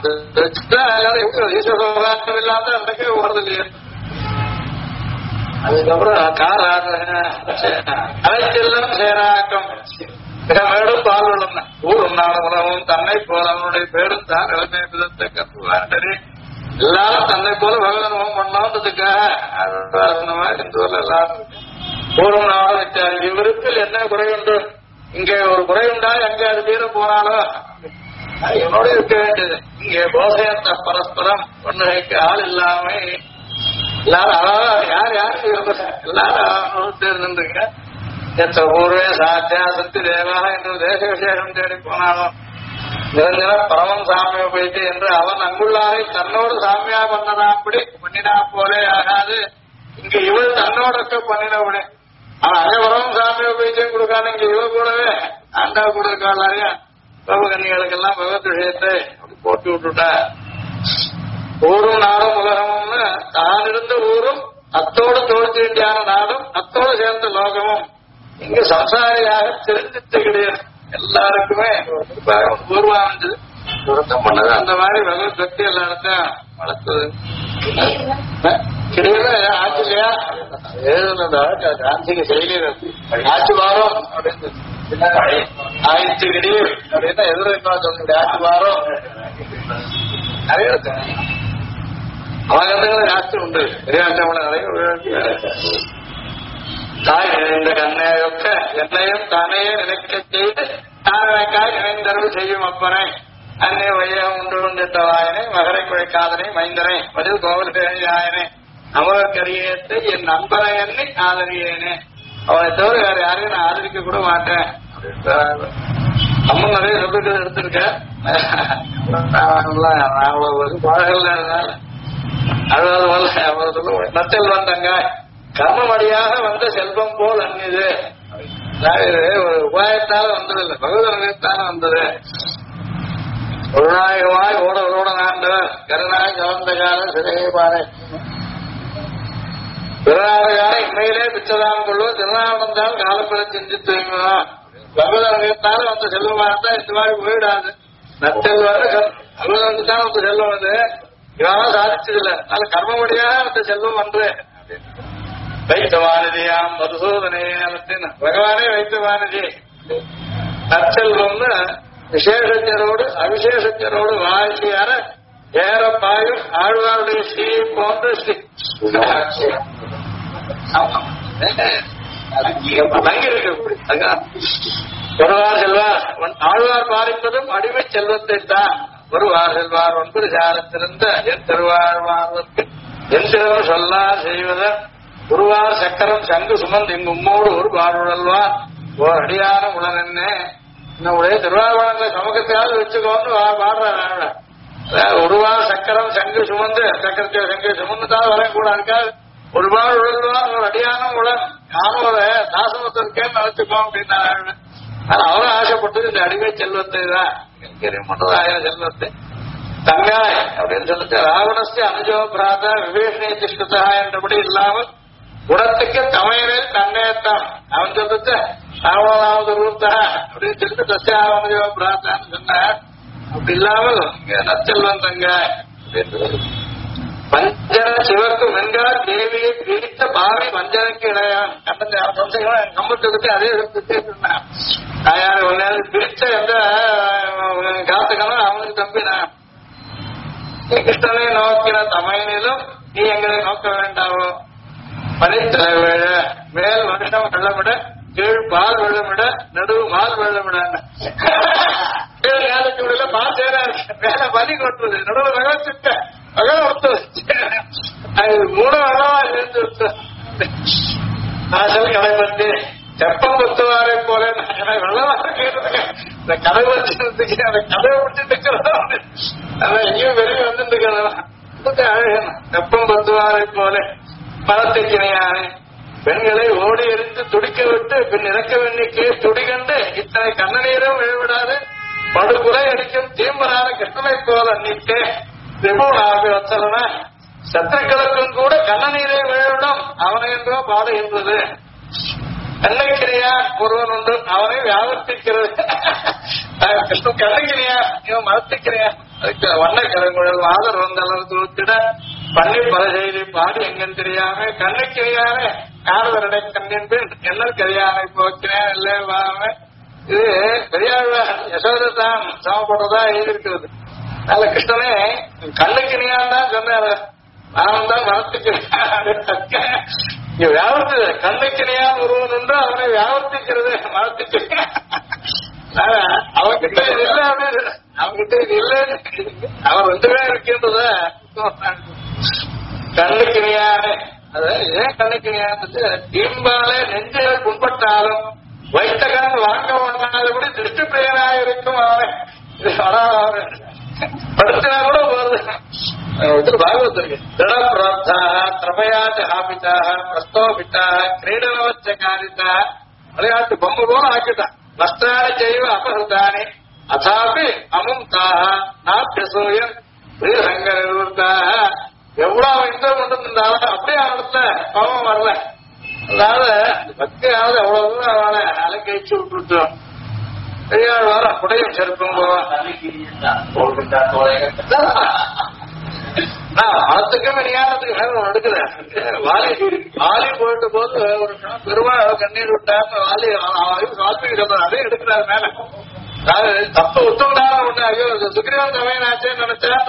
ஈஸ்வரம் இல்லாம நடக்கவே போறது இல்லையா. அதுக்கப்புறம் அனைத்தெல்லாம் சேராக்கம் மேடும் பால் உள்ளன ஊர் உண்ணான உணவும் தன்னை போல அவனுடைய பேரும் தான் இளமை விதத்தை கற்றுவாண்டே எல்லாரும் தன்னை போல பகவான் பண்ணோன்றதுக்காக எல்லாரும் பூர்வம் நாளும் வச்சாரு. இவருக்கு என்ன குறையுண்டு, இங்க ஒரு குறையுண்டா எங்க அது தீர போனாலோ என்னோட இருக்க வேண்டியது. இங்கே போதையத்த பரஸ்பரம் ஒன்றுக்கு ஆள் இல்லாம எல்லாரும் அதாவது யார் யாருக்கு எல்லாரும் தேர்ந்துருங்க. எத்த பூர்வே சாத்தியா சக்தி தேவாக என்று தேச விசேஷம் தேடி போனாலும் நிரஞ்சன பரமம் சாமிய போயிட்டு என்று அவன் அங்குள்ளாரை தன்னோடு சாமியா பண்ணனா அப்படி பண்ணினா போலே ஆகாது. இங்க இவள் தன்னோட பண்ணினபடி ஆனா அங்க பரமம் சாமிய போயிட்டே கொடுக்காது. இங்க இவள் கூடவே ஆண்டா கூட இருக்காளையா பகவகன்னிகளுக்கெல்லாம் பகவத் விஷயத்தை அப்படி போட்டு விட்டுட்டா. ஊரும் நாடும் உலகமும்னு தான் இருந்த ஊரும் அத்தோடு தோல்வியான நாடும் அத்தோடு சேர்ந்த லோகமும் இங்கு சம்சாரியாக தெரிஞ்சிட்டு கிடையாது. எல்லாருக்குமே பூர்வானது துரத்தம் பண்ணது. அந்த மாதிரி பகவத் பக்தி எல்லா இடத்தையும் வளர்த்தது கிடையாது. ஆட்சி இல்லையா ஆட்சிக்கு செயலி ஆட்சி வாரம் அப்படின்னு ஆயிடுச்சு கிடையாது அப்படின்னா எதிர்ப்பா சொல்லுங்க. ஆட்சி வாரம் நிறைய இருக்கு. அவங்களுக்கு ஆட்சி உண்டு. பெரியாட்சி நிறைய தாய் நினைந்த கண்ணையொக்க என்னையும் தானே நினைக்க செய்து தானக்காய் நினைந்தருள் செய்யும் அப்பனை அன்னை வையம் உண்டு கொண்டிட்டவாயனை மகரை குழைக்காதனை மைந்தனை பதில் கோவில் பேணியாயனே அமரக்கரியத்தை என் நண்பனை எண்ணி ஆதரியேனே அவனை தவிர வேற யாரையும் நான் ஆதரிக்க கூட மாட்டேன். அம்மன் நிறைய சொல்லுறது எடுத்திருக்க பாடல்ல அழுவாது நத்தல் வந்தங்க கர்மமடியாக வந்த செல்வம் போல் அந்நிது. ஒரு உபாயத்தால வந்ததில்லை, பகவதத்தால வந்தது. ஒரு நாயகமாய் ஓட நாண்டவர் கருணாய் கவர்ந்த கால சிறையபாறை திருநாடகால இன்மையிலே பிச்சதாம் கொள்வோம் திருநாவந்தால் காலப்பட சிந்தித்து பகவதத்தால வந்த செல்வமாகத்தான் இந்த மாதிரி போயிடாது. நத்தல் பகவதத்தான் வந்த செல்வம் வந்து இவன் சாதிச்சதில்லை. அதனால கர்மமடியாக வந்த செல்வம் வந்து வைத்தவானதியாம் மதுசூதனே பகவானே வைத்தவானதி நற்செல்வம்னு விசேஷஜரோடு அவிசேஷஜரோடு வாழ்க்கையான ஏறப்பாயும் ஆழ்வாருடைய ஸ்ரீ போன்ற ஸ்ரீ ஒருவார் செல்வார் ஆழ்வார் பாதிப்பதும் அடிமை செல்வத்தை தான். ஒருவார் செல்வார் ஒன்பது சாரத்திருந்த என் திருவாழ்வார்க்கு என் திருவன் சொல்லார் செய்வதன் குருவார் சக்கரம் சங்கு சுமந்து இங்கு உம்மோடு ஒரு பாடுழல்வார் ஓர் அடியான உடன் என்ன நம்முடைய திருவாழ்வாளங்களை சமூகத்தையாவது வச்சுக்கோன்னு பாடுறாரு. ஒருவாள் சக்கரம் சங்கு சுமந்து சக்கரத்தை சங்கு சுமந்துதான் வரக்கூட இருக்காது. ஒருவாள் உழல்வான் ஒரு அடியான உடல் யாரும் ஒரு தாசமத்திற்கேன்னு நினைச்சுக்கோம் அப்படின்னா அவரும் ஆசைப்பட்டது இந்த அடிமை செல்வத்தை தான் கைங்கரியப்பட்டதாயிரம் செல்வத்தை தங்காய் அப்படின்னு சொல்லிட்டு ராவணஸ்து அனுஜோ பிராதா விவேஷனே திஷ்டதா என்றபடி இல்லாமல் குணத்துக்கு தமையனில் தங்கையத்தான் அவன் சொல்லிட்டு ராவணாவது ரூப்தா அப்படின்னு சொல்லிட்டு தஸ்யா அனுஜோ பிராத்தான்னு சொன்னார். அப்படி இல்லாமல் நச்செல்வன் தங்காய் அப்படின்னு பஞ்சன சிவக்கு வெங்கா தேவியை பிரித்த பாவி பஞ்சனுக்கு இடையான் கம்பத்துக்கு அதே சொன்னான். தாயார் ஒன்னு பிரித்த எந்த காத்துக்கணும் அவனுக்கு தம்பினான். கிருஷ்ணனை நோக்கின தமையனிலும் நீ எங்களை நோக்க வேண்டாவோ. பனித்தலை விழ மேல் வருஷம் வெள்ளமிட கீழ் பால் வெள்ளமிட நடுவு மால் வெள்ளமிட ஏழு பால் சேரா மேல பனி கொட்டுறது நடுவு ரகத்துக்க மூணு அளவா இருந்து நாசல் கடைபட்டு தெப்பம் கொத்துவாரை போல வெள்ளமாக இந்த கதை வச்சுருக்கு அந்த கதையை பிடிச்சிட்டு அதான் எங்கேயும் வெளியே வந்துட்டு அழகன் தெப்பம் கொத்துவாரை போல மரத்திற்கிணையானே பெண்களை ஓடி எரிந்து துடிக்க விட்டு பின் இறக்க வேண்டிய துடிகண்டு இத்தனை கண்ணநீரும் விழவிடாது படுகுறை அடிக்கும் தீம்பரான கிருஷ்ணனை போல நீட்டே வச்சலன சத்துருக்களுக்கும் கூட கண்ணநீரை விழவிடும் அவனை என்றோ பாடு என்பது. கண்ணகிரியா ஒருவன் உண்டு அவனை வியாபர்த்திக்கிறது. கிருஷ்ண கண்ணகிரியா இவன் மரத்திக்கிறியா அதுக்கு வண்ண கரங்குழல் ஆதர் வந்தளவு தூத்திட பண்ணி பல செய்தி பாடி எங்கன்னு தெரியாம கண்ணகிரியாவே காரதரடை கண்ணின் பின் என்ன கரியானை போக்கிறேன் இல்லைவாம இது பெரியாழ்வ யசோதான் சமப்படுறதா எழுதியிருக்கிறது. அதனால கிருஷ்ணனே கண்ணுக்கினியான் தான் சொன்னாரு. நான் தான் மரத்துக்கு வியாபர்த்து கண்ணுக்கினியான் ஒருவன் உண்டு அவனை வியாபர்த்திக்கிறது மரத்துக்கு அவன்கிட்ட இது இல்லை அப்படின்னு அவன்கிட்ட இது இல்லைன்னு அவர் ரெண்டுமே இருக்கின்றத கண்ணுக்கினியானே அது ஏன் கண்ணுக்கினியான்னு தீம்பாலே நெஞ்சுகள் புண்பட்டாலும் வைத்த கண் வாங்க ஒண்ணாதபடி திருஷ்டி பிரியனாக இருக்கும் அவனை இது வராது படுத்தினா கூட போறது பாகவத்திற்கு திட பிரார்த்தா திரபயாச்ச ஆபிதா பிரஸ்தோபித்தா கிரீடனவச்ச காரிதா விளையாட்டு பொம்மை போல ஆக்கிட்டான். வஸ்திராணி செய்வ அபகிருதானி அதாபி அமும்தாக நாப்பியசூயன் பிரியசங்க நிறுவனத்தாக எவ்வளவு இன்றம் கொண்டு இருந்தாலும் அப்படியே அவனத்துல கோபம் வரல. அதாவது பக்தியாவது அவ்வளவு தூரம் அவனை அலங்கழிச்சு விட்டுட்டோம். பெரியாழ்வார குடையும் செருப்பும் மனத்துக்கும் விஞ்ஞானத்துக்கு மேல எடுக்கிறேன். வாலி போயிட்டு போது ஒரு பெருமாள் கண்ணீர் விட்டாரு வாலி வால்மீகி அதே எடுக்கிறாரு மேல. அதாவது தப்பு உத்தமதான ஒண்ணு ஐயோ சுக்ரீவன் சமயனாச்சேன்னு நினைச்சா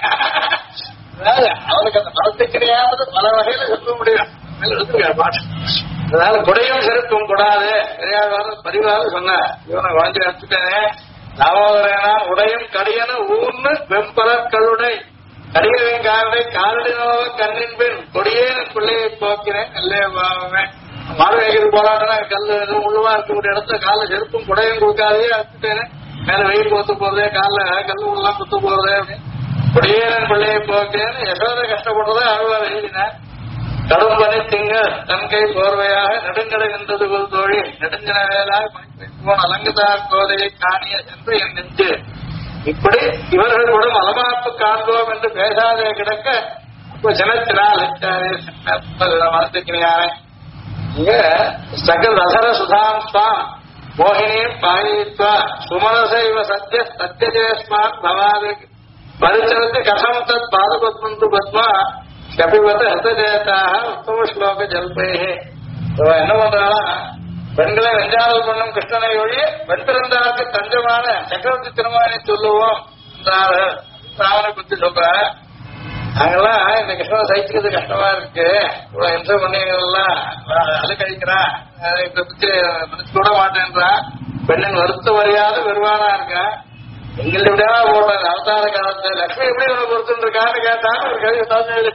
அவனுக்கு அந்த மனத்துக்கிறையாவது பல வகையில சொல்ல முடியும். அதனால குடையும் செருப்பும் கூடாது பதிவாக சொன்ன இவனை வாங்கி வச்சுட்டேனே தாமோதரனா உடையும் கடியன ஊர்னு வெம்பலர்களுடை கடியவின் காரடை காரடினோவ கண்ணின் பின் கொடியேன பிள்ளையை போக்கிறேன் அல்லே மாடு வைக்கிறது போராட்டனா கல் எதுவும் உள்ளவா இருக்கக்கூடிய இடத்துல கால செருப்பும் குடையும் கொடுக்காதே வச்சுட்டேனே மேல வெயில் போத்து போறதே காலில் கல் உள்ளலாம் குத்து போறதே அப்படின்னு கொடியேனன் பிள்ளையை போக்கிறேன்னு யசோதை கஷ்டப்படுறதே அழுவாத எழுதினேன். கடும் பனி திங்க தன்கை போர்வையாக நெடுங்கடை நின்றது போல் தோழி நெடுஞ்சன வேலாய் அலங்குதார் கோதையை காணிய என்று என் நெஞ்சு இப்படி இவர்கள் கூட மலமாப்பு காண்போம் என்று பேசாதே கிடக்க இப்ப சினத்தினால் மனத்துக்கிறியாரே இங்க சகல் ரசர சுதாம் ஸ்வாம் மோகினியும் பாயித்வா சுமனசைவ சத்ய சத்யஜேஸ்மான் பவாது பரிசனத்து கசம் தத் பாதபத்மந்து பத்மா கபிவத ஹதஜேதாக உத்தம ஸ்லோக ஜல்பேகே. என்ன பண்றாளா பெண்களை வெஞ்சாதல் பண்ணும் கிருஷ்ணனை ஒழிய வெண்பிறந்தாருக்கு தஞ்சமான சக்கரவர்த்தி திருமானை சொல்லுவோம் என்றாரு. ராவனை பத்தி சொல்ற நாங்கெல்லாம் இந்த கிருஷ்ணனை சைக்கிறது கஷ்டமா இருக்கு இவ்வளவு இம்சை பண்ணீங்கெல்லாம் அழுக்கழிக்கிறா இதை பத்தி மனசு கூட மாட்டேன்றா பெண்ணின் வருத்த வரையாத வெறுவானா இருக்கா எங்களை விடவா போடுறாங்க அவதார காலத்துல லட்சுமி எப்படி இவனை பொறுத்துட்டு இருக்கான்னு கேட்டான்னு ஒரு கவி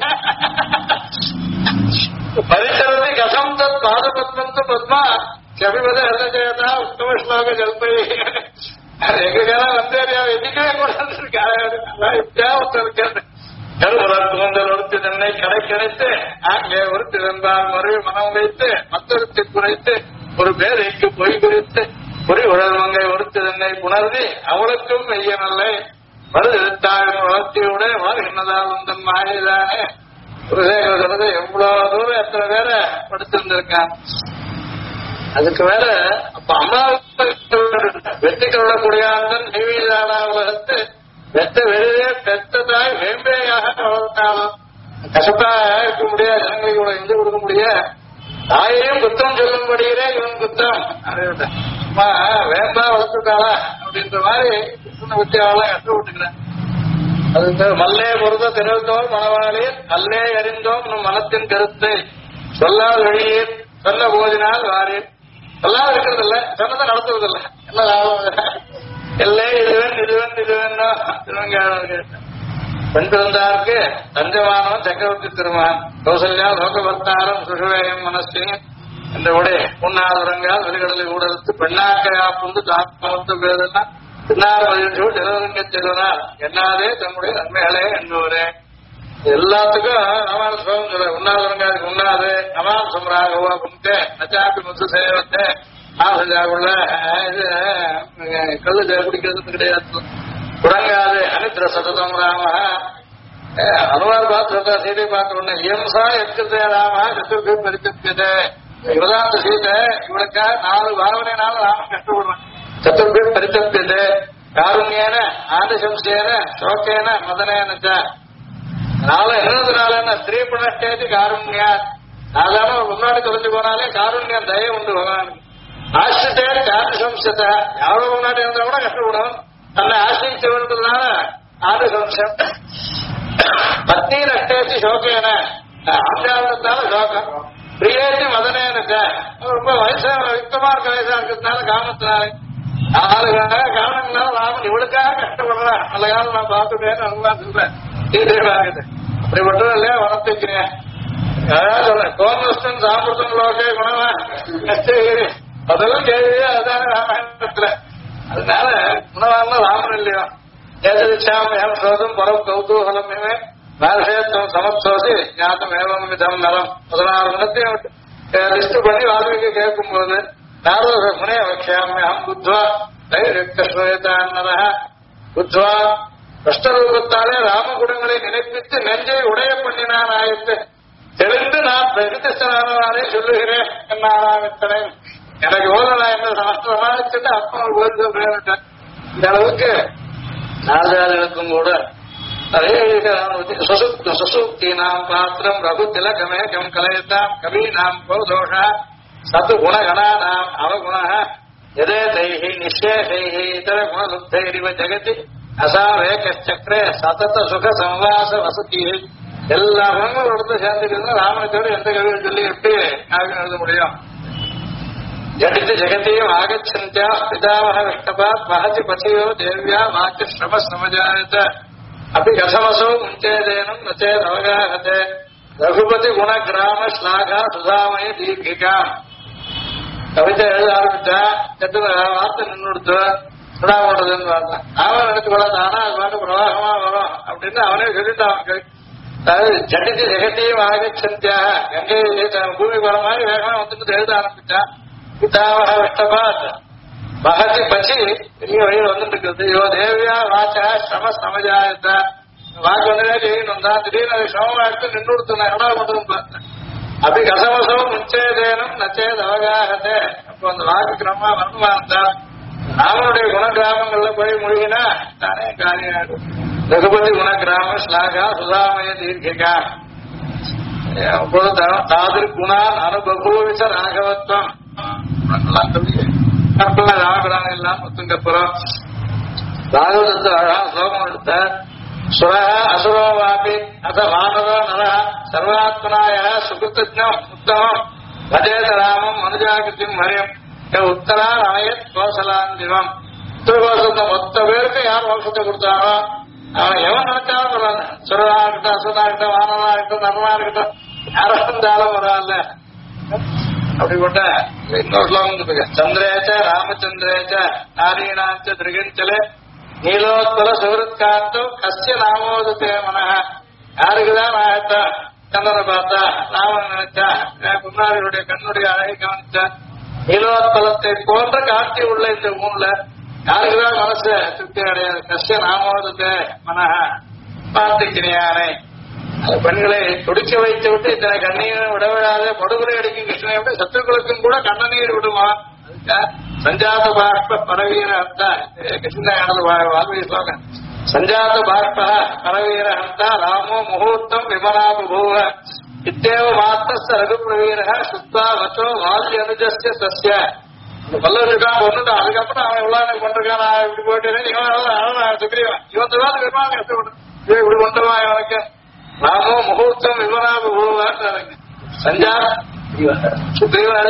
பரிசரத்தை கசம் தத் பாதபத்மம் பத்மா கபிபத ஹதஜேதா உத்தம ஸ்லோக ஜல்பை எங்களுக்கெல்லாம் வந்தேரியா எண்ணிக்கவே கூட இருக்கா இருக்கிறது. கருமுதல் தூண்டல் ஒருத்தி தன்னை கடை கிடைத்து அங்கே ஒருத்தி தந்தால் மறுவி மனம் வைத்து மற்றொருத்தி குறைத்து ஒரு பேரைக்கு பொய் குறித்து பொறி உழல்மங்கை ஒருத்தி தன்னை புணர்வி அவளுக்கும் மெய்யனல்லை மறுதிருத்தாவின் வளர்ச்சியோட வாழ்கின்றதால் உந்தன் மாயதானே சொல்றது எவ்வளவு தூரம் எத்தனை பேரை படுத்திருந்திருக்கான். அதுக்கு வேற அப்ப அம்மாவுக்கு வெற்றி கொள்ளக்கூடியாந்தன் நெய்வீதானா உலகத்து பெத்த வெளியே பெத்ததாய் வேம்பையாக வளர்த்தாலும் கசப்பா இருக்க முடியாது, ஜனங்களுக்கு கூட இருந்து கொடுக்க முடியாது. தாயையும் குத்தம் சொல்லும்படியே இவன் குத்தம் அம்மா வேம்பா வளர்த்துட்டாளா அப்படின்ற மாதிரி கிருஷ்ண வித்தியாவெல்லாம் கஷ்டப்பட்டுக்கிறேன். அது மல்லே பொருத தெரிவித்தோம் மனவாளி அல்லே அறிந்தோம் நம் மனத்தின் கருத்தை சொல்லாத வழியே சொல்ல போதினால் வாரி சொல்லாத இருக்கிறது இல்ல, சொன்னதை நடத்துவதில்லை. என்ன லாபம்? எல்லே இதுவன் இதுவன் இதுவன்னா திருவங்காளர் பெண் பிறந்தாருக்கு தஞ்சமானவன் சக்கரவர்த்தி திருமான் கௌசல்யா லோகவர்த்தாரம் சுஷுவேயம் மனஸ்தினி என்ற உடைய உண்ணாதுரங்கால் வெளிக்கடலை ஊடலுக்கு பெண்ணாக்கையா புந்து தாக்கமத்து பேரெல்லாம் பின்னாறு ஜெலவரங்க செல்வனார் என்னாதே தம்முடைய நன்மைகளே என்னவரே. எல்லாத்துக்கும் அமான் சுகம் சொல்ல உண்ணாதுரங்காதுக்கு உண்ணாது அமான் சம்ராகவா புண்டே நச்சாப்பி முத்து சேவத்தை ஆசையாகுள்ள இது கல்லு குடிக்கிறது கிடையாது. குடங்காது அனித்திர சததம் ராம அனுவார் பார்த்து சீதை பார்த்த உடனே இயம்சா எச்சதே ராம சத்துருக்கு பரித்தது இவதான் சீதை இவளுக்கா 4 பாவனைனால ராமன் கஷ்டப்படுவான். சத்துருக்கு பரித்தது காருண்யேன ஆதிசம்சேன சோக்கேன மதனேன நாளை என்னதுனால ஸ்திரீ புனஷ்டேதி காருண்யா சாதாரண முன்னாடி தொலைஞ்சு போனாலே காருண்யம் தய உண்டு பகவானுக்கு. ஆசிரித்தேன் ஆதிசம்சத்தை எவ்வளவு முன்னாடி இருந்தா கூட கஷ்டப்படும். தன்னை ஆசிரியத்தவன்றதுனால ஆதிசம்சம் பத்னி நஷ்டேசி சோகேன ஆந்தியாவிடத்தால சோகம் பிரியேசி மதனேனுக்க ரொம்ப வயசா யுக்தமா இருக்க வயசா இருக்கிறதுனால காமத்தினாலே 4 காரணங்களால ராமன் இவளுக்காக கஷ்டப்படுறேன். நல்ல காலம் நான் பார்த்துட்டேன்னு அதுதான் சொல்றேன். அப்படிப்பட்டது இல்லையா வளர்த்துக்கிறேன். அதான் சொல்றேன் கோமஸ்தன் சாமிருத்தம் லோகே குணமா அதெல்லாம் கேள்வியே அதுதானே ராமாயணத்துல. அதனால குணவான ராமன் இல்லையா ஏதிச்சாம் சோதம் பரம் கௌதூகலம் நாசேத்தம் சமத்சோசி ஞாத்தம் ஏவம் விதம் நலம் 16 குணத்தையும் லிஸ்ட் பண்ணி வால்மீகி கேட்கும் போது நாரத முனே வக்ஷாமியம் புத்வா தைரியத்தான புத்வா கஷ்டரூபத்தாலே ராமகுணங்களை நினைப்பித்து நெஞ்சை உடைய பண்ணினான் ஆயிட்டு தெரிந்து நான் பிரகிருஷ்டனானே சொல்லுகிறேன் என்னாராமித்தனை எனக்கு போத நான் என்ன சமஸ்திரமாச்சுட்டு அப்பா போது சொல்றேன். இந்த அளவுக்கு நாரதார்களுக்கும் கூட சுசுக்தி நாம் பாத்திரம் ரகு திலகமேகம் கலையத்தாம் கவீனாம் கோதோஷா சத்து குணகணா நாம் அவகுண எதே தைஹி நிஷேஷைஹி இதர குணலுப்தைரிவ ஜெகதி அசாவேக்கச்சக்கரே சதத சுக சம்வாச வசதி எல்லா குணங்களும் எடுத்து சேர்ந்துட்டு ராமனத்தோடு எந்த கவியை சொல்லி எப்படி காவியம் எழுத முடியும்? ஜடித்து ஜெகத்தையும் ஆகச்சந்தியா பிதாமக விஷ்ணபாத் மகதி பசியோ தேவியா வாக்கு ஸ்ரம சமஜாயத அப்படி கசமசோ முஞ்சேதேனும் நச்சேத் அவகாகதே ரகுபதி குண கிராம ஸ்லாகா சுதாமய தீர்கிகா கவிதை எழுத ஆரம்பிச்சா எத்தனை வார்த்தை நின்று கொடுத்து சுடா பண்றதுன்னு பார்த்தேன். அவன் நினைச்சு கொள்ளாது ஆனா அது பாட்டு பிரவாகமா வரும் அப்படின்னு அவனே சொல்லிட்டான். அதாவது ஜடித்து ஜெகத்தையும் ஆகச்சந்தியாக கங்கை பூமி போற மாதிரி வேகமா வந்துட்டு எழுத ஆரம்பிச்சான். பிதாமக விஷ்ணபாத் மகதி பசி பெரிய வழியில் வந்துட்டு இருக்கிறது. யோ தேவியா வாச்சா ஸ்ரம சமஜாயத்த வாக்கு வந்ததே செய்யணும் தான் திடீர்னு அது சிரமமா எடுத்து நின்று கொடுத்து நான் என்ன பண்றதுன்னு பார்த்தேன். அப்படி கசமசம் முச்சேதேனும் நச்சேத் அவகாகத்தே அப்போ அந்த வாக்கு கிரமமா வரணுமா இருந்தா ராமனுடைய குண கிராமங்கள்ல போய் மூழ்கினா தானே காரியம் ஆகும். ரகுபதி குண கிராம ஸ்லாகா சுதாமய தீர்க்கிகா தாதிர் குணான் அனுபவவிச ராகவத்வம் கற்பனை ராககுணம் எல்லாம் ஒத்துங்கப்புறம் ராகவதத்து அழகா ஸ்லோகம் எடுத்த சுரக அசுரோவாபி அத வானதோ நர சர்வாத்மனாய சுகிருத்தம் உத்தமம் பஜேத ராமம் மனுஜாகிருத்தின் மரியம் உத்தரா அணையத் கோசலான் திவம் உத்தரகோசத்தை மொத்த பேருக்கு யார் மோட்சத்தை கொடுத்தாரோ அவன் எவன் நினைச்சாலும் வராது. சுரனா இருக்கட்டும் அசுரனா இருக்கட்டும் வானனா இருக்கட்டும் நரனா இருக்கட்டும் யாரும் இருந்தாலும் வராது. அப்படிப்பட்ட இன்னொரு ஸ்லோகம் சந்திரேச்ச ராமச்சந்திரேச்ச நாரீணாச்ச திருகஞ்சலே நீலோத்பல சுவருக்காத்தம் கசிய நாமோதத்தே மனக. யாருக்குதான் நான் கண்ணனை பார்த்தா ராமன் நினைச்சா குமாரியுடைய கண்ணுடைய அழகை கவனிச்சா நீலோத்பலத்தை போன்ற காட்சி உள்ள இந்த ஊன்ல யாருக்குதான் மனசு திருப்தி அடையாது. கசிய நாமோதத்தே மனக பார்த்துக்கிறியானே. பெண்களை துடிக்க வைத்து விட்டு இத்தனை கண்ணீரை விடவிடாத படுகொலை அடிக்கும் கிருஷ்ணனை விட சத்துருக்களுக்கும் கூட கண்ணநீர் விடுமா. சஞ்சாத பாஷ்ப பரவீர ஹந்தா கிருஷ்ண வால்மீகி ஸ்லோகம். சஞ்சாத பாஷ்ப பரவீர ஹந்தா ராமோ முகூர்த்தம் விமலாபூவ இத்தேவ மாத்த ரகுப்ரவீர சுத்தா வச்சோ வால்ய அனுஜஸ்ய சஸ்ய. பல்லவருக்கான் ஒண்ணுதான். அதுக்கப்புறம் அவன் எவ்வளவு பண்றான் நான் இப்படி போயிட்டு இவன் சுக்ரீவன் இவன் தான் விமான கஷ்டப்பட்டு இப்படி பண்றவா இவனுக்கு. ராமோ முகூர்த்தம் விமலாபூவ சஞ்சா சுக்ரீவன்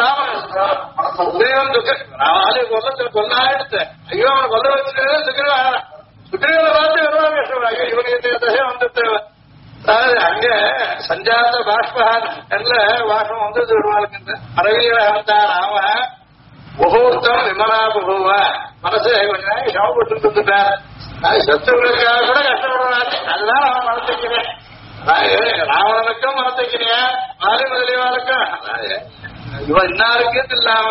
சுக்ரீவன் ராமாலய கொல்லத்தில் கொல்லாயிடுத்த ஐயோ அவனை கொல்ல வச்சுட்டு சுக்ரீவன் சுக்ரீவனை பார்த்து எவ்வளவு கஷ்டப்படாங்க இவனுக்கு தசை வந்துட்டு. அதாவது அங்க சஞ்சாத பாஷ்பான் என்ற வாசம் வந்து வருவாளுக்கு பரவீர ஹந்தா ராம முகூர்த்தம் விமலாபூவ. மனசு கொஞ்சம் சமப்பட்டு வந்துட்டார். சத்துருக்களுக்காக கூட கஷ்டப்படுறாரு. அதுதான் அவன் மனசுக்கிறேன். ராவணனுக்கும் மனசுக்கிறியா மாறி முதலியவாளுக்கும் இவன் இன்னாருக்கு இல்லாம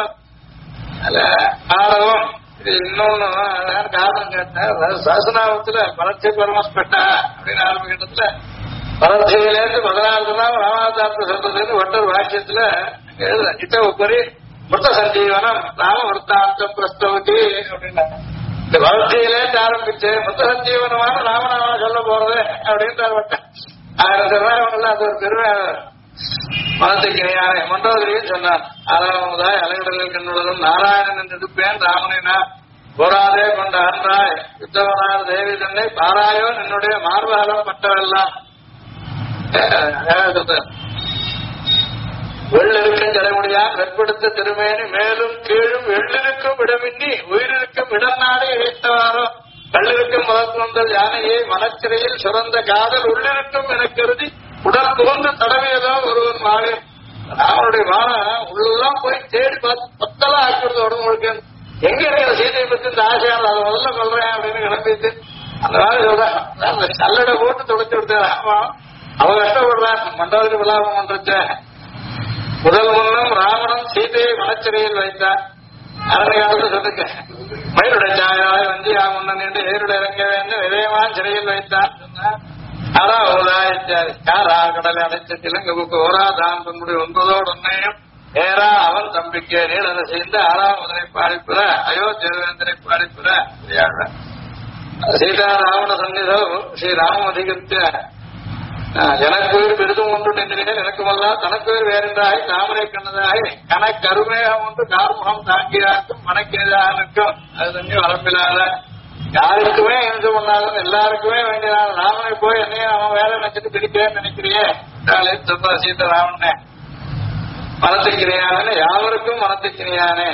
ஆடவும். இன்னொன்னு காரணம் கேட்டேன். சாசனாவத்துல பரட்சை பரமஸ்பட்டா அப்படின்னு ஆரம்பிக்கிறதுல பரட்சையிலேருந்து 16 நாள் ராமாவதாரத்தை சொல்றதுன்னு ஒட்டர் வாக்கியத்துல எழுத இட்ட உப்பரி மிருத்த சஞ்சீவனம் ராம விற்த்தாந்தம் பிரஸ்தவதி அப்படின்னா இந்த பரட்சையிலேருந்து ஆரம்பிச்சு மிருத்த சஞ்சீவனமான ராமநாம சொல்ல போறது அப்படின்ற வட்டம் 1000 ரூபாய் அது ஒரு பெருமை. மனத்துக்கு இணையான மண்டோதரியும் சொன்னார். 6ஆவதாய் அலையுடலில் கண்ணுடலும் நாராயணன் என்று எடுப்பேன் ராமனினா போராதே கொண்ட அன்றாய் யுத்தவனார் தேவி தன்னை பாராயோ என்னுடைய மார்பகம் பட்டவெல்லாம். வெள்ளிருக்கும் ஜடமுடியான் வெற்படுத்த திருமேனி மேலும் கீழும் எள்ளிருக்கும் இடமின்றி உயிரிருக்கும் இடம் நாடு இழைத்தவாரோ கல்லிருக்கும் முதற்கொண்டல் யானையை மனச்சிறையில் சுரந்த காதல் உள்ளிருக்கும் என கருதி உடல் புகுந்து தடவியதோ ஒருவன் மாறு. அவனுடைய வானம் உள்ளெல்லாம் போய் தேடி பத்தெல்லாம் ஆக்கிறது உடம்பு முழுக்க. எங்க இருக்கிற சீதையை பத்தி இந்த ஆசையால் அதை முதல்ல சொல்றேன் அப்படின்னு கிளம்பிட்டு அந்த மாதிரி சொல்றான். சல்லடை போட்டு துடைச்சு விடுத்தேன். அவன் கஷ்டப்படுறான். மண்டபத்துக்கு விலாபம் பண்றச்ச முதல் முன்னும் ராவணன் சீதையை மனச்சிறையில் வைத்தான். அரசு காலத்து சொல்லுங்க மயிலுடைய சாயாவை வந்து முன்ன நின்று ஏருடைய இறங்க வேண்டும் விதயமான் சிறையில் வைத்தான் சொன்னார். கடலை அடைச்ச திலங்குக்கு ஓராதான் தன்னுடைய 9 ஒன்னையும் நேரா அவன் தம்பிக்கே நீளனை செய்து 6ஆம் முதலை பாடிப்புற அயோத்தியவேந்தனை பாடிப்புற சீதா ராவண சந்நிதோ ஸ்ரீ ராம அதிகரித்த எனக்கு பெரிதும் ஒன்று நின்றேன் எனக்குமல்லாம் தனக்கு வேறென்றாய் தாமரை கண்ணதாய் கணக்கு அருமேகம் ஒன்று கார்முகம் தாங்கியாருக்கும் மனக்கேதானுக்கும் அது தண்ணி வரம்பில்லாத யாருக்குமே என்று பண்ணாலும் எல்லாருக்குமே வேண்டியதான். ராமனை போய் என்னையும் அவன் வேலை நினைச்சிட்டு பிடிக்கிறேன்னு நினைக்கிறியே சொல்ற சீத ராமனே மனத்துக்கிறியானே யாவருக்கும் மனத்துக்கிறியானே.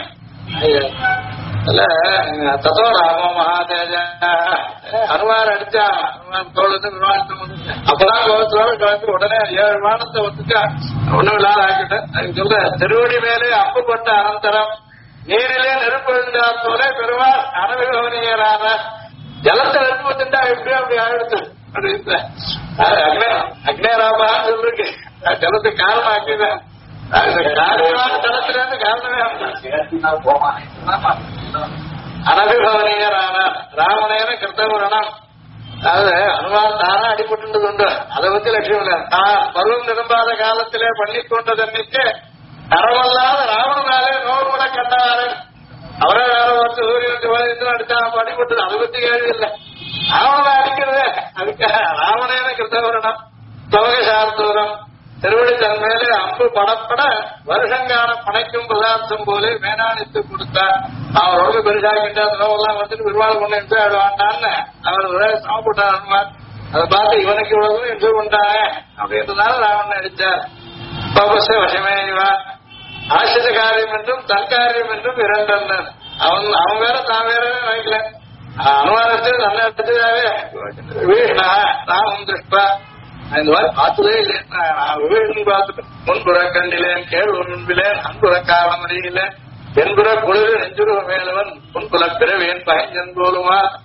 ததோ ராம மகாதேஜ அனுமார் அடிச்சா தோழத்து விமானத்தை அப்பதான் கோபத்தோட கலந்து உடனே 7 விமானத்தை வந்துட்டா ஒண்ணும் இல்லாத ஆக்கிட்டேன். சொல்ற திருவடி மேலே அம்புப்பட்ட அனந்தரம் நீரிலே நெருப்பு விழுந்தார் போல பெருமாள் அனவிகவனியரான ஜலத்தை நெருப்பு வந்துட்டா எப்படியும் அப்படி ஆயிடுத்து அப்படின்னு அக்னேராமான்னு சொல்லிருக்கு. ஜலத்துக்கு காரணம் ஆக்கிதான் ஜலத்திலிருந்து காரணமே அனபிபவனியரான ராமனேன கிருத்தகுரணம். அதாவது அனுமான் தானா அடிபட்டு உண்டு. அதை பத்தி லட்சியம் இல்லை. தான் பருவம் நிரம்பாத காலத்திலே பண்ணிக்கொண்டதன்னைக்கு தரவல்லாத ராவணனாலே 100 முறை கண்டாரு. அவரே வேற வந்து சூரியனுக்கு அடிச்சா அடிபட்டது. அதை பத்தி கேள்வி இல்லை. ராவணனை அடிக்கிறது அதுக்காக ராவணேன கிருத்தகுரணம் தவகசார்த்தூரம் திருவடி தன் மேலே அம்பு படப்பட வருஷங்கான படைக்கும் பதார்த்தம் போல மேனாணித்து கொடுத்தார். அவர் ரொம்ப பெருசாகிட்டு அந்த நோவெல்லாம் வந்துட்டு விரிவாள் கொண்டு என்ஜாய் ஆடுவான்டான்னு அவர் ஒரே சமப்பட்டார் அனுமார். அதை பார்த்து இவனுக்கு இவ்வளவு என்ஜாய் பண்ணாங்க அப்படின்றதுனால ராவணன் அடிச்சார். பபச வசமே இவா ஆசிரித காரியம் என்றும் தற்காரியம் என்றும் 2 அவன் வேற தான் வேற நினைக்கல. அனுமானத்தை நல்ல எடுத்துக்காவே வீணா ராமம் திருஷ்பா இந்த மாதிரி பார்த்ததே இல்லை. விவேகம் பார்த்துட்டேன். முன்புற கண்டிலேன் கேள் முன்பிலேன் அன்புற காலம் முடியல என்புற குளிர் நெஞ்சுருவ மேலவன் முன்புல பிறவேன் பயஞ்சன் போலுமா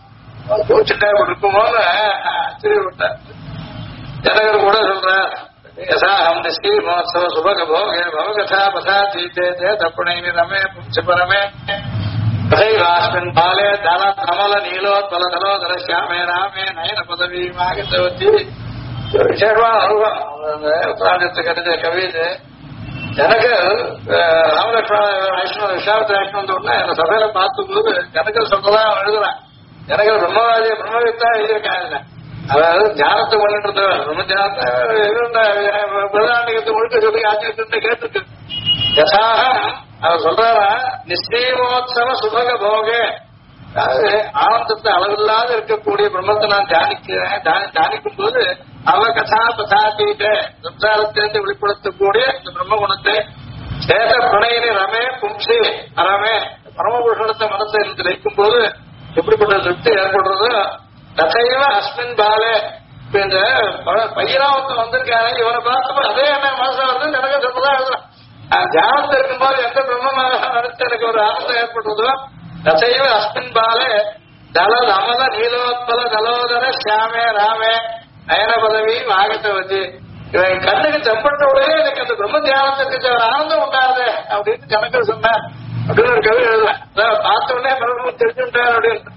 கோச்சுட்டா இருக்குமோன்னு ஆச்சரியப்பட்டார். ஜனகர் கூட சொல்றார், யசாஹம் நிஸ்ரீ மோத்சவ சுபக போகே பவகதா பதா தீதே தே தப்புணைனி ரமே பும்சபரமே ததைவாஸ்மின் பாலே தல கமல நீலோத்பல தலோதர சியாமே ராமே நயன பதவி மாகத்தவத்தி. விசேஷமான அனுபவம் உத்தராஜத்து கடித கவி இது. ஜனகர் ராமலட்சுமண வைஷ்ணவ விஷாவத்தை வைஷ்ணவ உடனே அந்த சபையில பார்க்கும்போது ஜனகர் சொல்றதா எழுதுறான். ஜனகர் பிரம்மவாதிய பிரம்மவித்தா எழுதியிருக்காங்க. அதாவது தியானத்தை பண்ணிட்டு இருந்தவர் பிரம்ம தியானத்தை பிரதானிகத்தை முழுக்க சொல்லி ஆச்சரிட்டு கேட்டுருக்கு. யசாக அவர் சொல்றாரா நிஸ்ரீமோத்சவ சுபக போகே, அதாவது ஆனந்தத்தை அளவில்லாத இருக்கக்கூடிய பிரம்மத்தை நான் தியானிக்கும் போது அவ கதா பதாத்தீட்ட சம்சாரத்திலிருந்து வெளிப்படுத்தக்கூடிய இந்த பிரம்ம குணத்தை சேத பிரணயினி ரமே பும்சி அரமே பரமபுருஷனத்தை மனத்தை இருந்து வைக்கும் போது எப்படிப்பட்ட திருப்தி ஏற்படுறதோ தசைவ அஸ்மின் பாலே. இந்த பையனாவத்தில் வந்திருக்காரு, இவனை பார்த்தப்ப அதே என்ன மனசு வருது எனக்கு சொல்றதா எழுதுறான். தியானத்தில் இருக்கும்போது எந்த பிரம்மமாக நடத்த எனக்கு ஒரு ஆனந்தம் ஏற்படுறதோ தசைவ அஸ்மின் பாலே தல அமல நீலோத்பல தலோதர சியாமே ராமே நயன பதவி ஆகத்தவதி. இவன் கண்ணுக்கு செப்பட்ட உடனே எனக்கு அந்த பிரம்ம தியானத்திற்கு ஒரு ஆனந்தம் உண்டாது அப்படின்னு ஜனகர் சொன்னார் அப்படின்னு ஒரு கவி எழுதுவேன். பார்த்த உடனே பிரம்ம தெரிஞ்சுட்டார் அப்படின்னு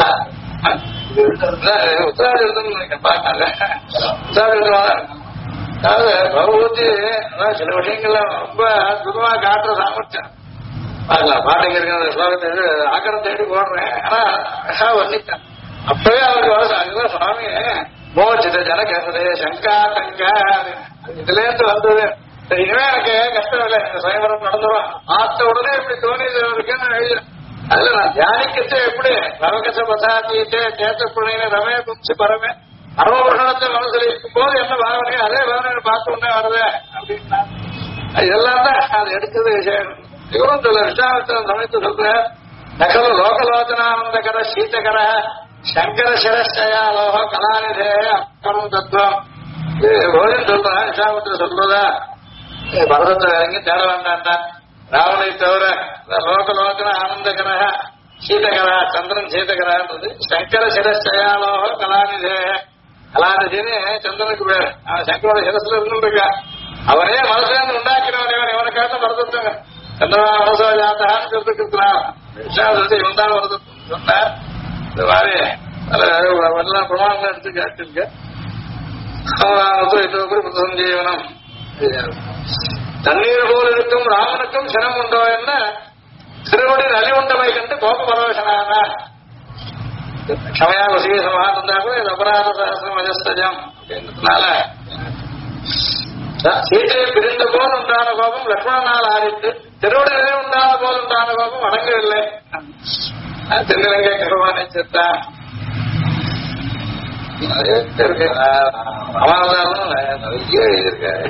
உத்தராஜம் நினைக்கிறேன். பார்க்கல உத்தராஜம். அதாவது பகவதி சில விஷயங்கள்ல ரொம்ப அற்புதமா காட்டுற சாமர்த்தியம் பார்க்கலாம். பாட்டைங்க இருக்கிற ஸ்லோகத்தை ஆக்கிரம் தேடி போடுறேன். ஆனா வர்ணித்தான் அப்பவே அவருக்கு அங்கதான் சுவாமி மோச்சித ஜனகே சங்கா தங்கா இதுல இருந்து வந்தது. இனிமே எனக்கு கஷ்டம் இல்லை, இந்த சுயம்பரம் நடந்துடும். பார்த்த உடனே இப்படி தோணிது இருக்குன்னு எழுதுறேன். அதுல நான் தியானிக்கச்சே எப்படி பரவகச பசாத்தீட்டே சேத்த பிள்ளைங்க ரமே கும்சி பரமே பரமபுரணத்தை மனசுல இருக்கும் போது என்ன பாவனை அதே பாவனை பார்த்த உடனே வருது அப்படின்னா இதெல்லாம் தான் அது எடுத்தது விஷயம். இவரும் சொல்ல விஷாவத்தை சமயத்து சொல்ற நகல லோகலோச்சனானந்தகர சீதகர சங்கர சிரஷ்டயா லோக கலாநிதே அக்கரம் தத்துவம் ரோஜன் சொல்றேன். விஷாவத்துல சொல்றதா பரதத்தை இறங்கி தேட வேண்டாண்டா. ராவணை தவிர லோகலோச்சன ஆனந்தகர சீதகர சந்திரன் சீதகரான்றது சங்கர சிரஷ்டயாலோக கலாநிதே. கலாநிதின்னு சந்திரனுக்கு பேர். அவன் சங்கரோட சிரஸ்ல இருந்துருக்கா. அவனே மனசுல இருந்து உண்டாக்கிறவன் இவனை காட்ட மறந்துட்டாங்க. சந்திரா மனசோ ஜாத்தகான்னு சொல்லிருக்கிறான். விஷாதத்தை இவன் தான் வருது சொன்னார். இந்த மாதிரி எல்லாம் பிரமாணம் எடுத்து காட்டிருக்க. சஞ்சீவனம் தண்ணீர் போல் இருக்கும் ராமனுக்கும் சினம் உண்டோ என்ன திருவடி நலி உண்டவை கண்டு கோப பரவசனான க்ஷமையா வசிய சமான் இருந்தா கூட இது அபராத சகசிரம் அஜஸ்தஜம் அப்படின்றதுனால சீதையை பிரிந்த போல் உண்டான கோபம் லக்ஷ்மணனால் ஆடித்து திருவடி நிலை உண்டான போல் உண்டான கோபம் அடங்கவில்லை. திருநிலங்கை கருவானை சேர்த்தான் இருக்கு. அமாவதாரம் நிறைய எழுதியிருக்காரு.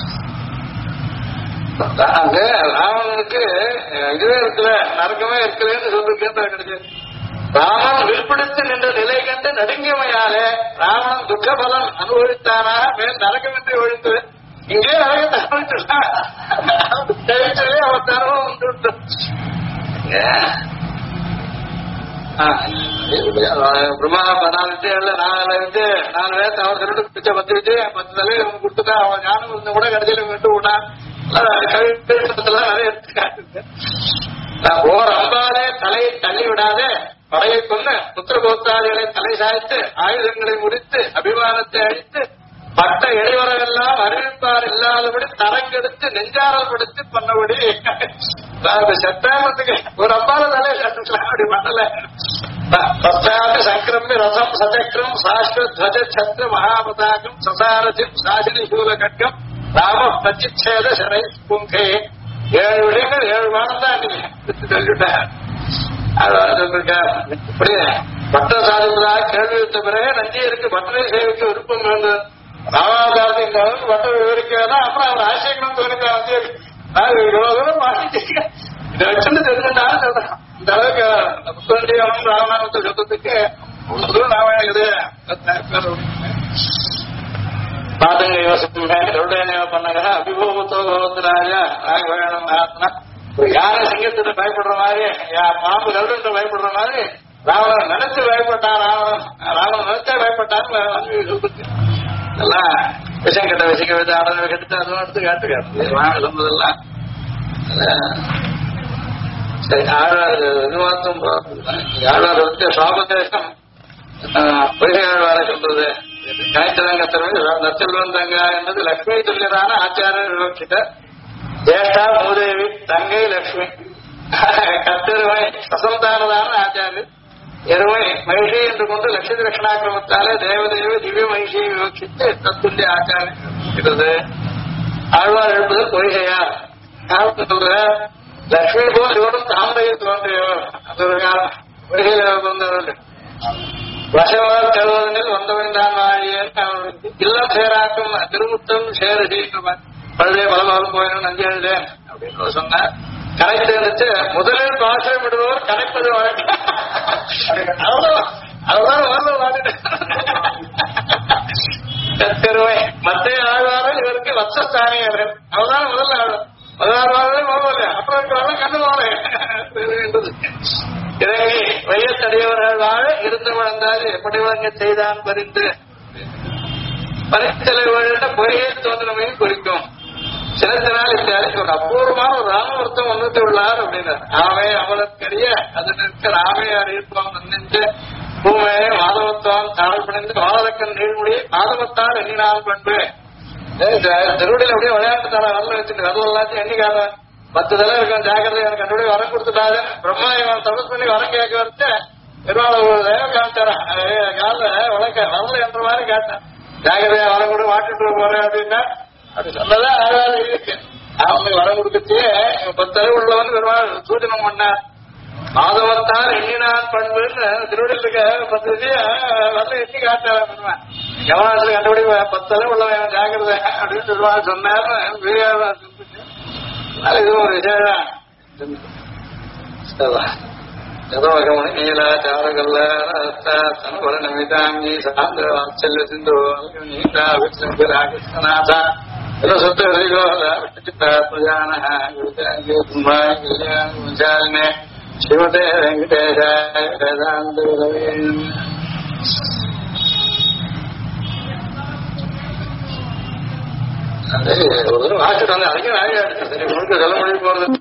அங்க ராவணனுக்கு இதுவே இருக்கல நரக்கமே இருக்கலன்னு சொல்லி கேட்டா கிடைச்சது. ராமன் விற்படுத்தி நின்ற நிலை கண்டு நடுங்கியமையாலே ராவணன் துக்க பலன் அனுபவித்தானா மேல் நரகமின்றி ஒழித்து இங்கே நரகத்தை அனுபவிச்சுட்டான். அவன் தரவும் உண்டு. பிரம்மா 4 வித்தியால 4 வித்து 4 பேர் அவர் திருட்டு பிச்சை 10 வித்து 10 தலையை அவன் கொடுத்துட்டா. அவன் ஞானம் இருந்த கூட கடைசியில விட்டு விட்டான். நிறைய எடுத்துக்காட்டு. ஓர் அம்பாலே தலையை தள்ளி விடாதே படையை கொண்டு புத்திரபோத்தாதிகளை தலை சாய்த்து ஆயுதங்களை முடித்து அபிமானத்தை அழித்து பட்ட இடைவரெல்லாம் அறிவிப்பார் இல்லாதபடி தரங்கெடுத்து நெஞ்சாரல் படுத்து பண்ணபடி சட்டாமத்துக்கு ஒரு அம்பால தலையை கட்டுக்கலாம். அப்படி பண்ணல. பத்தாண்டு சங்கிரம்பி ரசம் சச்சக்கரம் சாஸ்வத்வஜ சத்திர மகாபதாகம் சசாரஜிம் சாசினி சூல கட்கம் ராம பச்சிச்சேத சரை புங்கை 7 விடயங்கள் 7 வாரம் தான் நீங்க சொல்லிவிட்டார். இப்படி பட்டம் சாதிப்பதாக கேள்வி வைத்த பிறகு நஞ்சியருக்கு பட்டரை சேவைக்கு விருப்பம் வேண்டும். ராமாவதாரத்தை இந்த அளவுக்கு பட்டம் விவரிக்கிறதா அப்புறம் அவர் ஆசைக்கணும் தோணிக்க இதை வச்சுட்டு தெரிஞ்சுட்டான்னு சொல்றேன். இந்த அளவுக்கு புத்தண்டியவனும் ராமநாமத்தை சொல்றதுக்கு நாம இது பாதங்க யோசிப்பு பண்ணாங்க. அபிபோகத்தோ கோபத்தினால ராகவேணம் ஆத்மா யானை சிங்கத்திட்ட பயப்படுற மாதிரி பாம்பு கருட பயப்படுற மாதிரி ராவணன் நினைச்சு பயப்பட்டான். ராவணன் நினைச்சா பயப்பட்டான். எல்லாம் விஷம் கட்ட விஷக்க விட்டு ஆடனை கட்டு அதுவும் எடுத்து காட்டுக்காரு விளம்பதெல்லாம். சரி, ஆழ்வார் இதுவார்த்தம் ஆழ்வார் வந்து சாபதேசம் பொய்கையாழ்வார சொல்றது காய்ச்சலங்கத்திற்கு நச்சல்வன் தங்கா என்பது லட்சுமி துல்லியதான ஆச்சாரிய விவக்ஷித ஜேஷ்டா மூதேவி தங்கை லட்சுமி கத்திருவை சசந்தானதான ஆச்சாரியர் எருமை மகிஷி என்று கொண்டு லட்சுமி லட்சணாக்கிரமத்தாலே தேவதேவி திவ்ய மகிஷியை விவக்ஷித்து தத்துல்ய ஆச்சாரம் இருக்கிறது. ஆழ்வார் எழுப்புதல் பொய்கையா சொல்ற லட்சுமி போல் இவரும் தாமரையில் தோன்றியவர். அது ஒரு காலம் பொய்கையில வந்தவர்கள் வசவால் கருவதனில் வந்தவன் தான் வாழியன் இல்லம் சேராக்கும் திருமுத்தம் சேரடி பழுதே பலமாலும் போயிடும் நஞ்சு எழுதேன் அப்படின்னு சொன்னார். கரைத்து இருந்துச்சு முதலில் பாசம் விடுபவர் கரைப்பது வழக்கம். அவ்வளவுதான் வரல கத்திருவை மத்திய ஆழ்வார்கள் இவருக்கு வத்சஸ்தானியர்கள். அவதான் முதல்ல ஆழ்வார் 16 போகல அப்புறம் வரலாம் கண்டு போல இறங்கி வையத்தடியவர்கள் வாழ இருந்து வளர்ந்தால் எப்படி வழங்க செய்தான் பறிந்து பரித்தலைவர்கள பொய்யை தோன்றமையும் குறிக்கும். சிலத்தினால் இந்த ஒரு அபூர்வமான ஒரு ராமவர்த்தம் வந்துட்டு உள்ளார் அப்படின்னார். ஆவே அவளுக்கரிய அது நிற்க ராமே அறிவிப்போம் நின்று பூமையை மாதவத்துவம் தாழ் பிணைந்து வாழக்கன் நீழ்மொழி மாதவத்தால் எண்ணினால் பண்பு திருவடியில் அப்படியே விளையாட்டு தர வரல வச்சுட்டு வரல எல்லாத்தையும் எண்ணிக்காத 10 தலை இருக்கும் ஜாக்கிரதை எனக்கு கண்டுபிடி வரம் கொடுத்துட்டாரு. பிரம்மா இவன் தபஸ் பண்ணி வரம் கேட்க வச்சு பெருமாள் ஒரு தெய்வம் காமிச்சாரா கால வழக்க வரல என்ற மாதிரி கேட்டேன். ஜாக்கிரதையா வரம் கொடு வாட்டுட்டு போறேன் அப்படின்னா அப்படி சொன்னதான் ஆழ்வார் இருக்கு. அவனுக்கு வரம் கொடுத்துட்டு 10 தலை உள்ளவன் பெருமாள் சூச்சனம் பண்ணார். மாதவத்தால் எண்ணினான் பண்புன்னு திருவடியில் இருக்க 10 வரல எண்ணி காட்டாரா பெருமாள். கவனத்துல கண்டுபிடி 10 தலை உள்ளவன் ஜாக்கிரதை அப்படின்னு பெருமாள் சொன்னார். இது ஒரு விசேஷம். ஜதோகமணி நீலா சாரகல்ல நமிதாங்கி சாந்திர வாத்சல்ய சிந்து நீலா விஷ்ணுராகிருஷ்ணநாதா சொத்து பிரஜானே சிவதே வெங்கடேஷாய வேதாந்த ஒரு தடவை வாசிட்டு வந்து அதிகம் ஆகியாச்சு. சரி முழுக்க சொல்ல மொழி போறது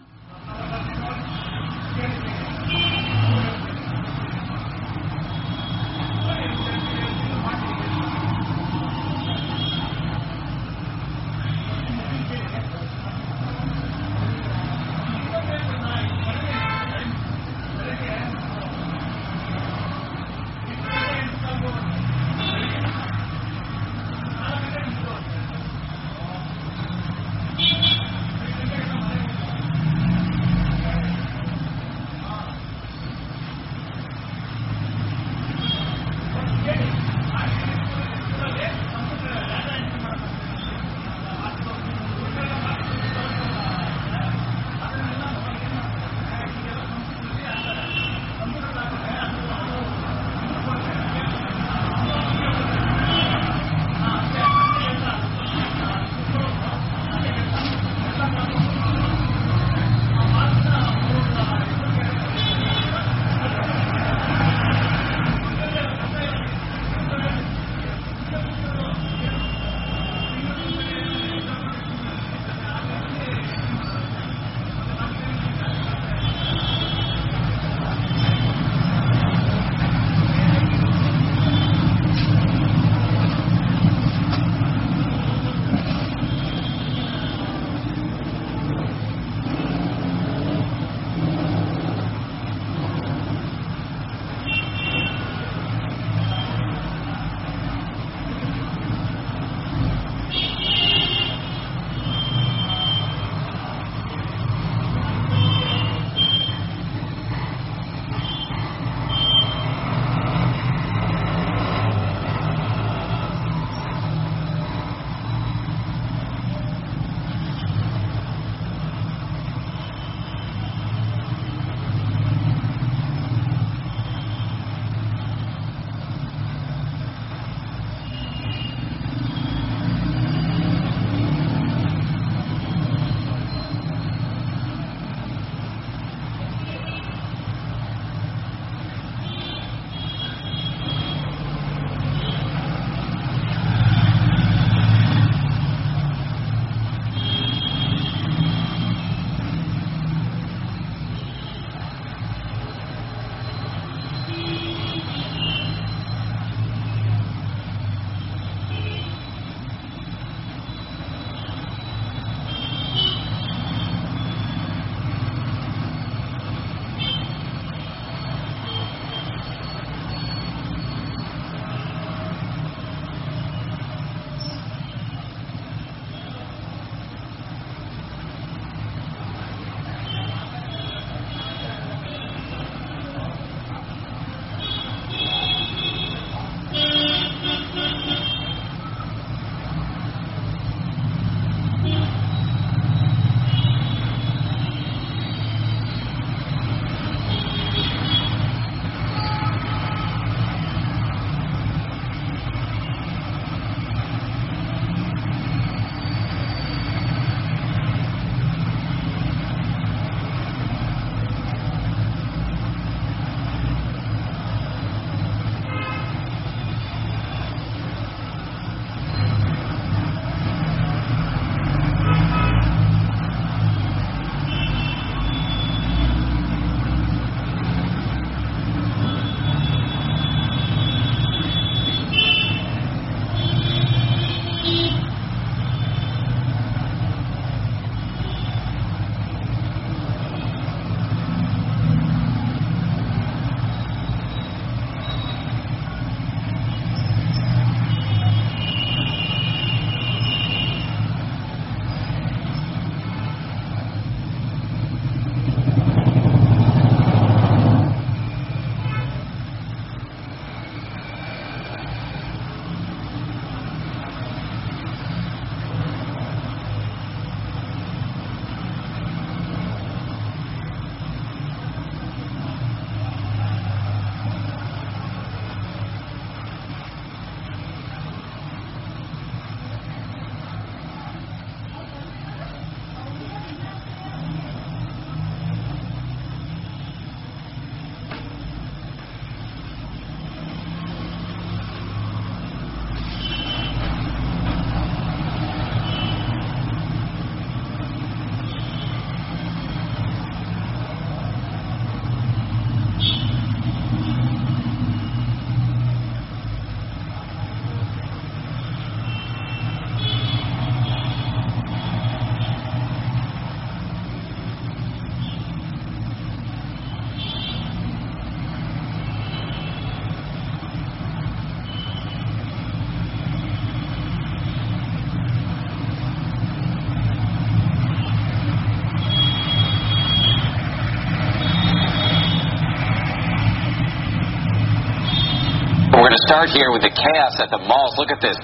we're going to start here with the chaos at the malls. Look at this.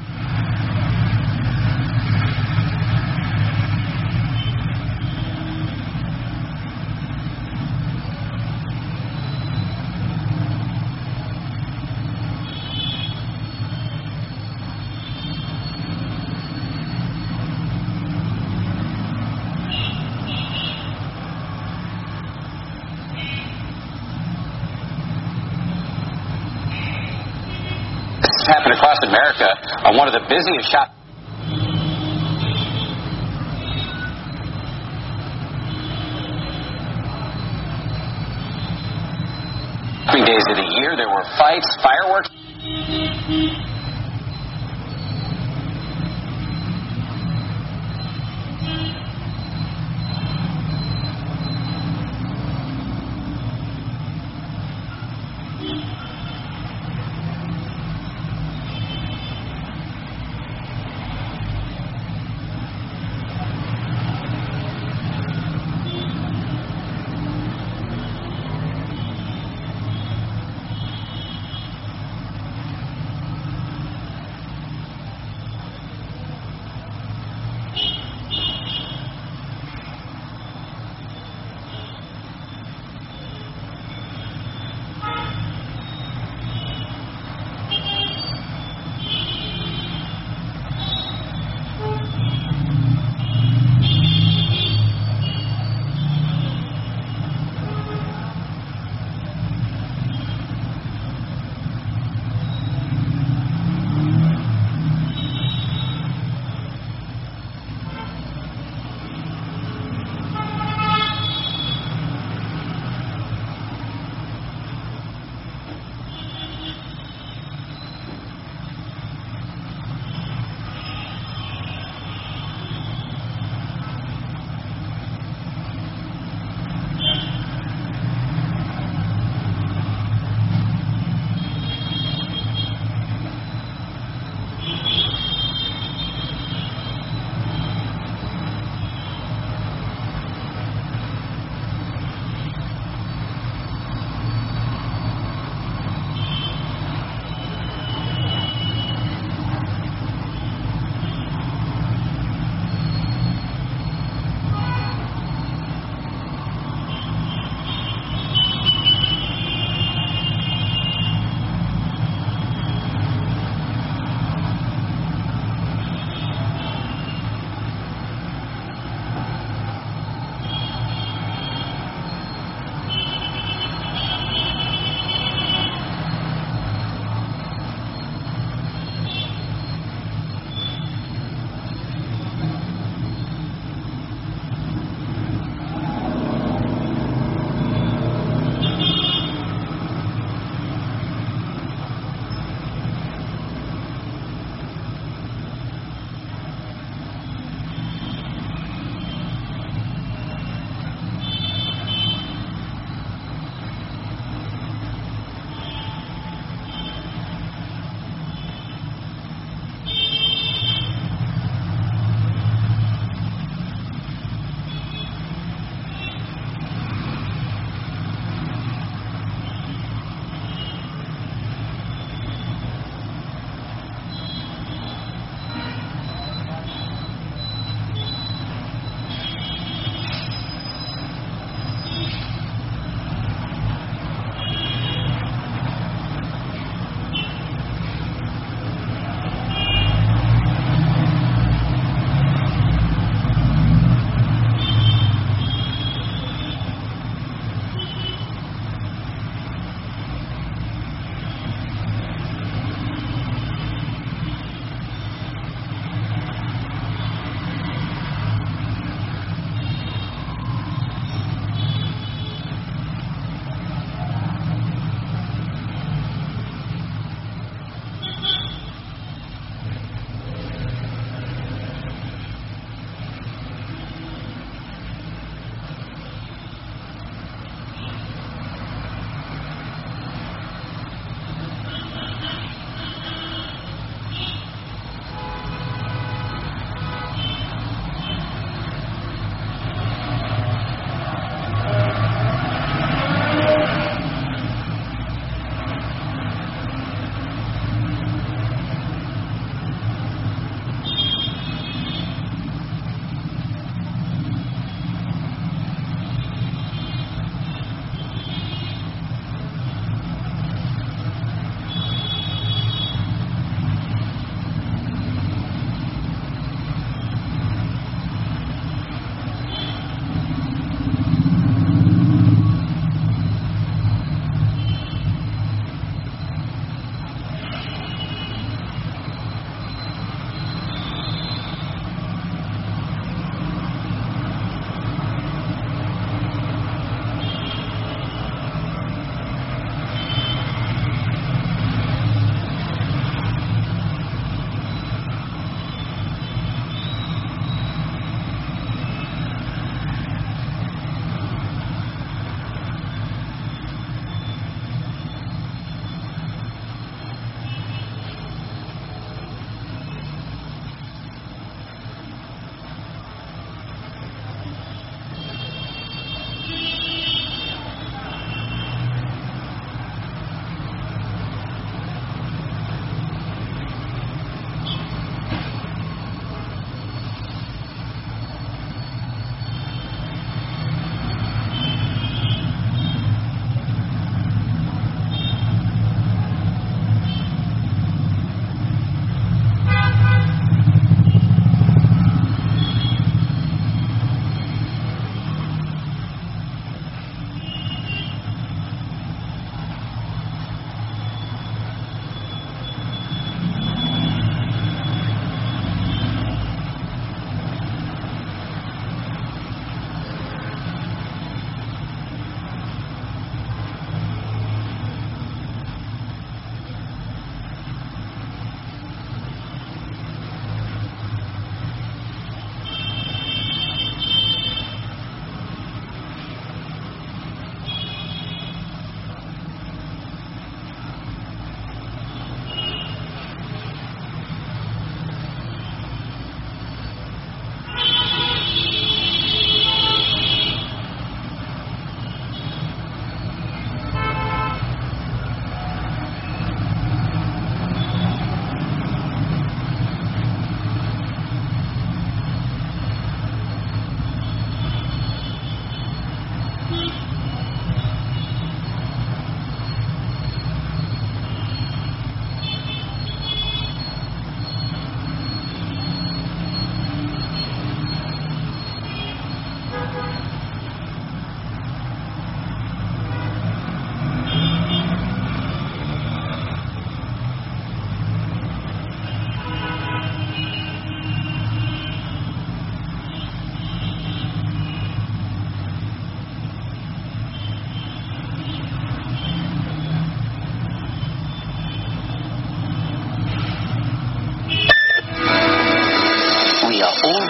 Happened across America on one of the busiest shopping days of the year. There were fights, fireworks.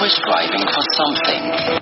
was striving for something.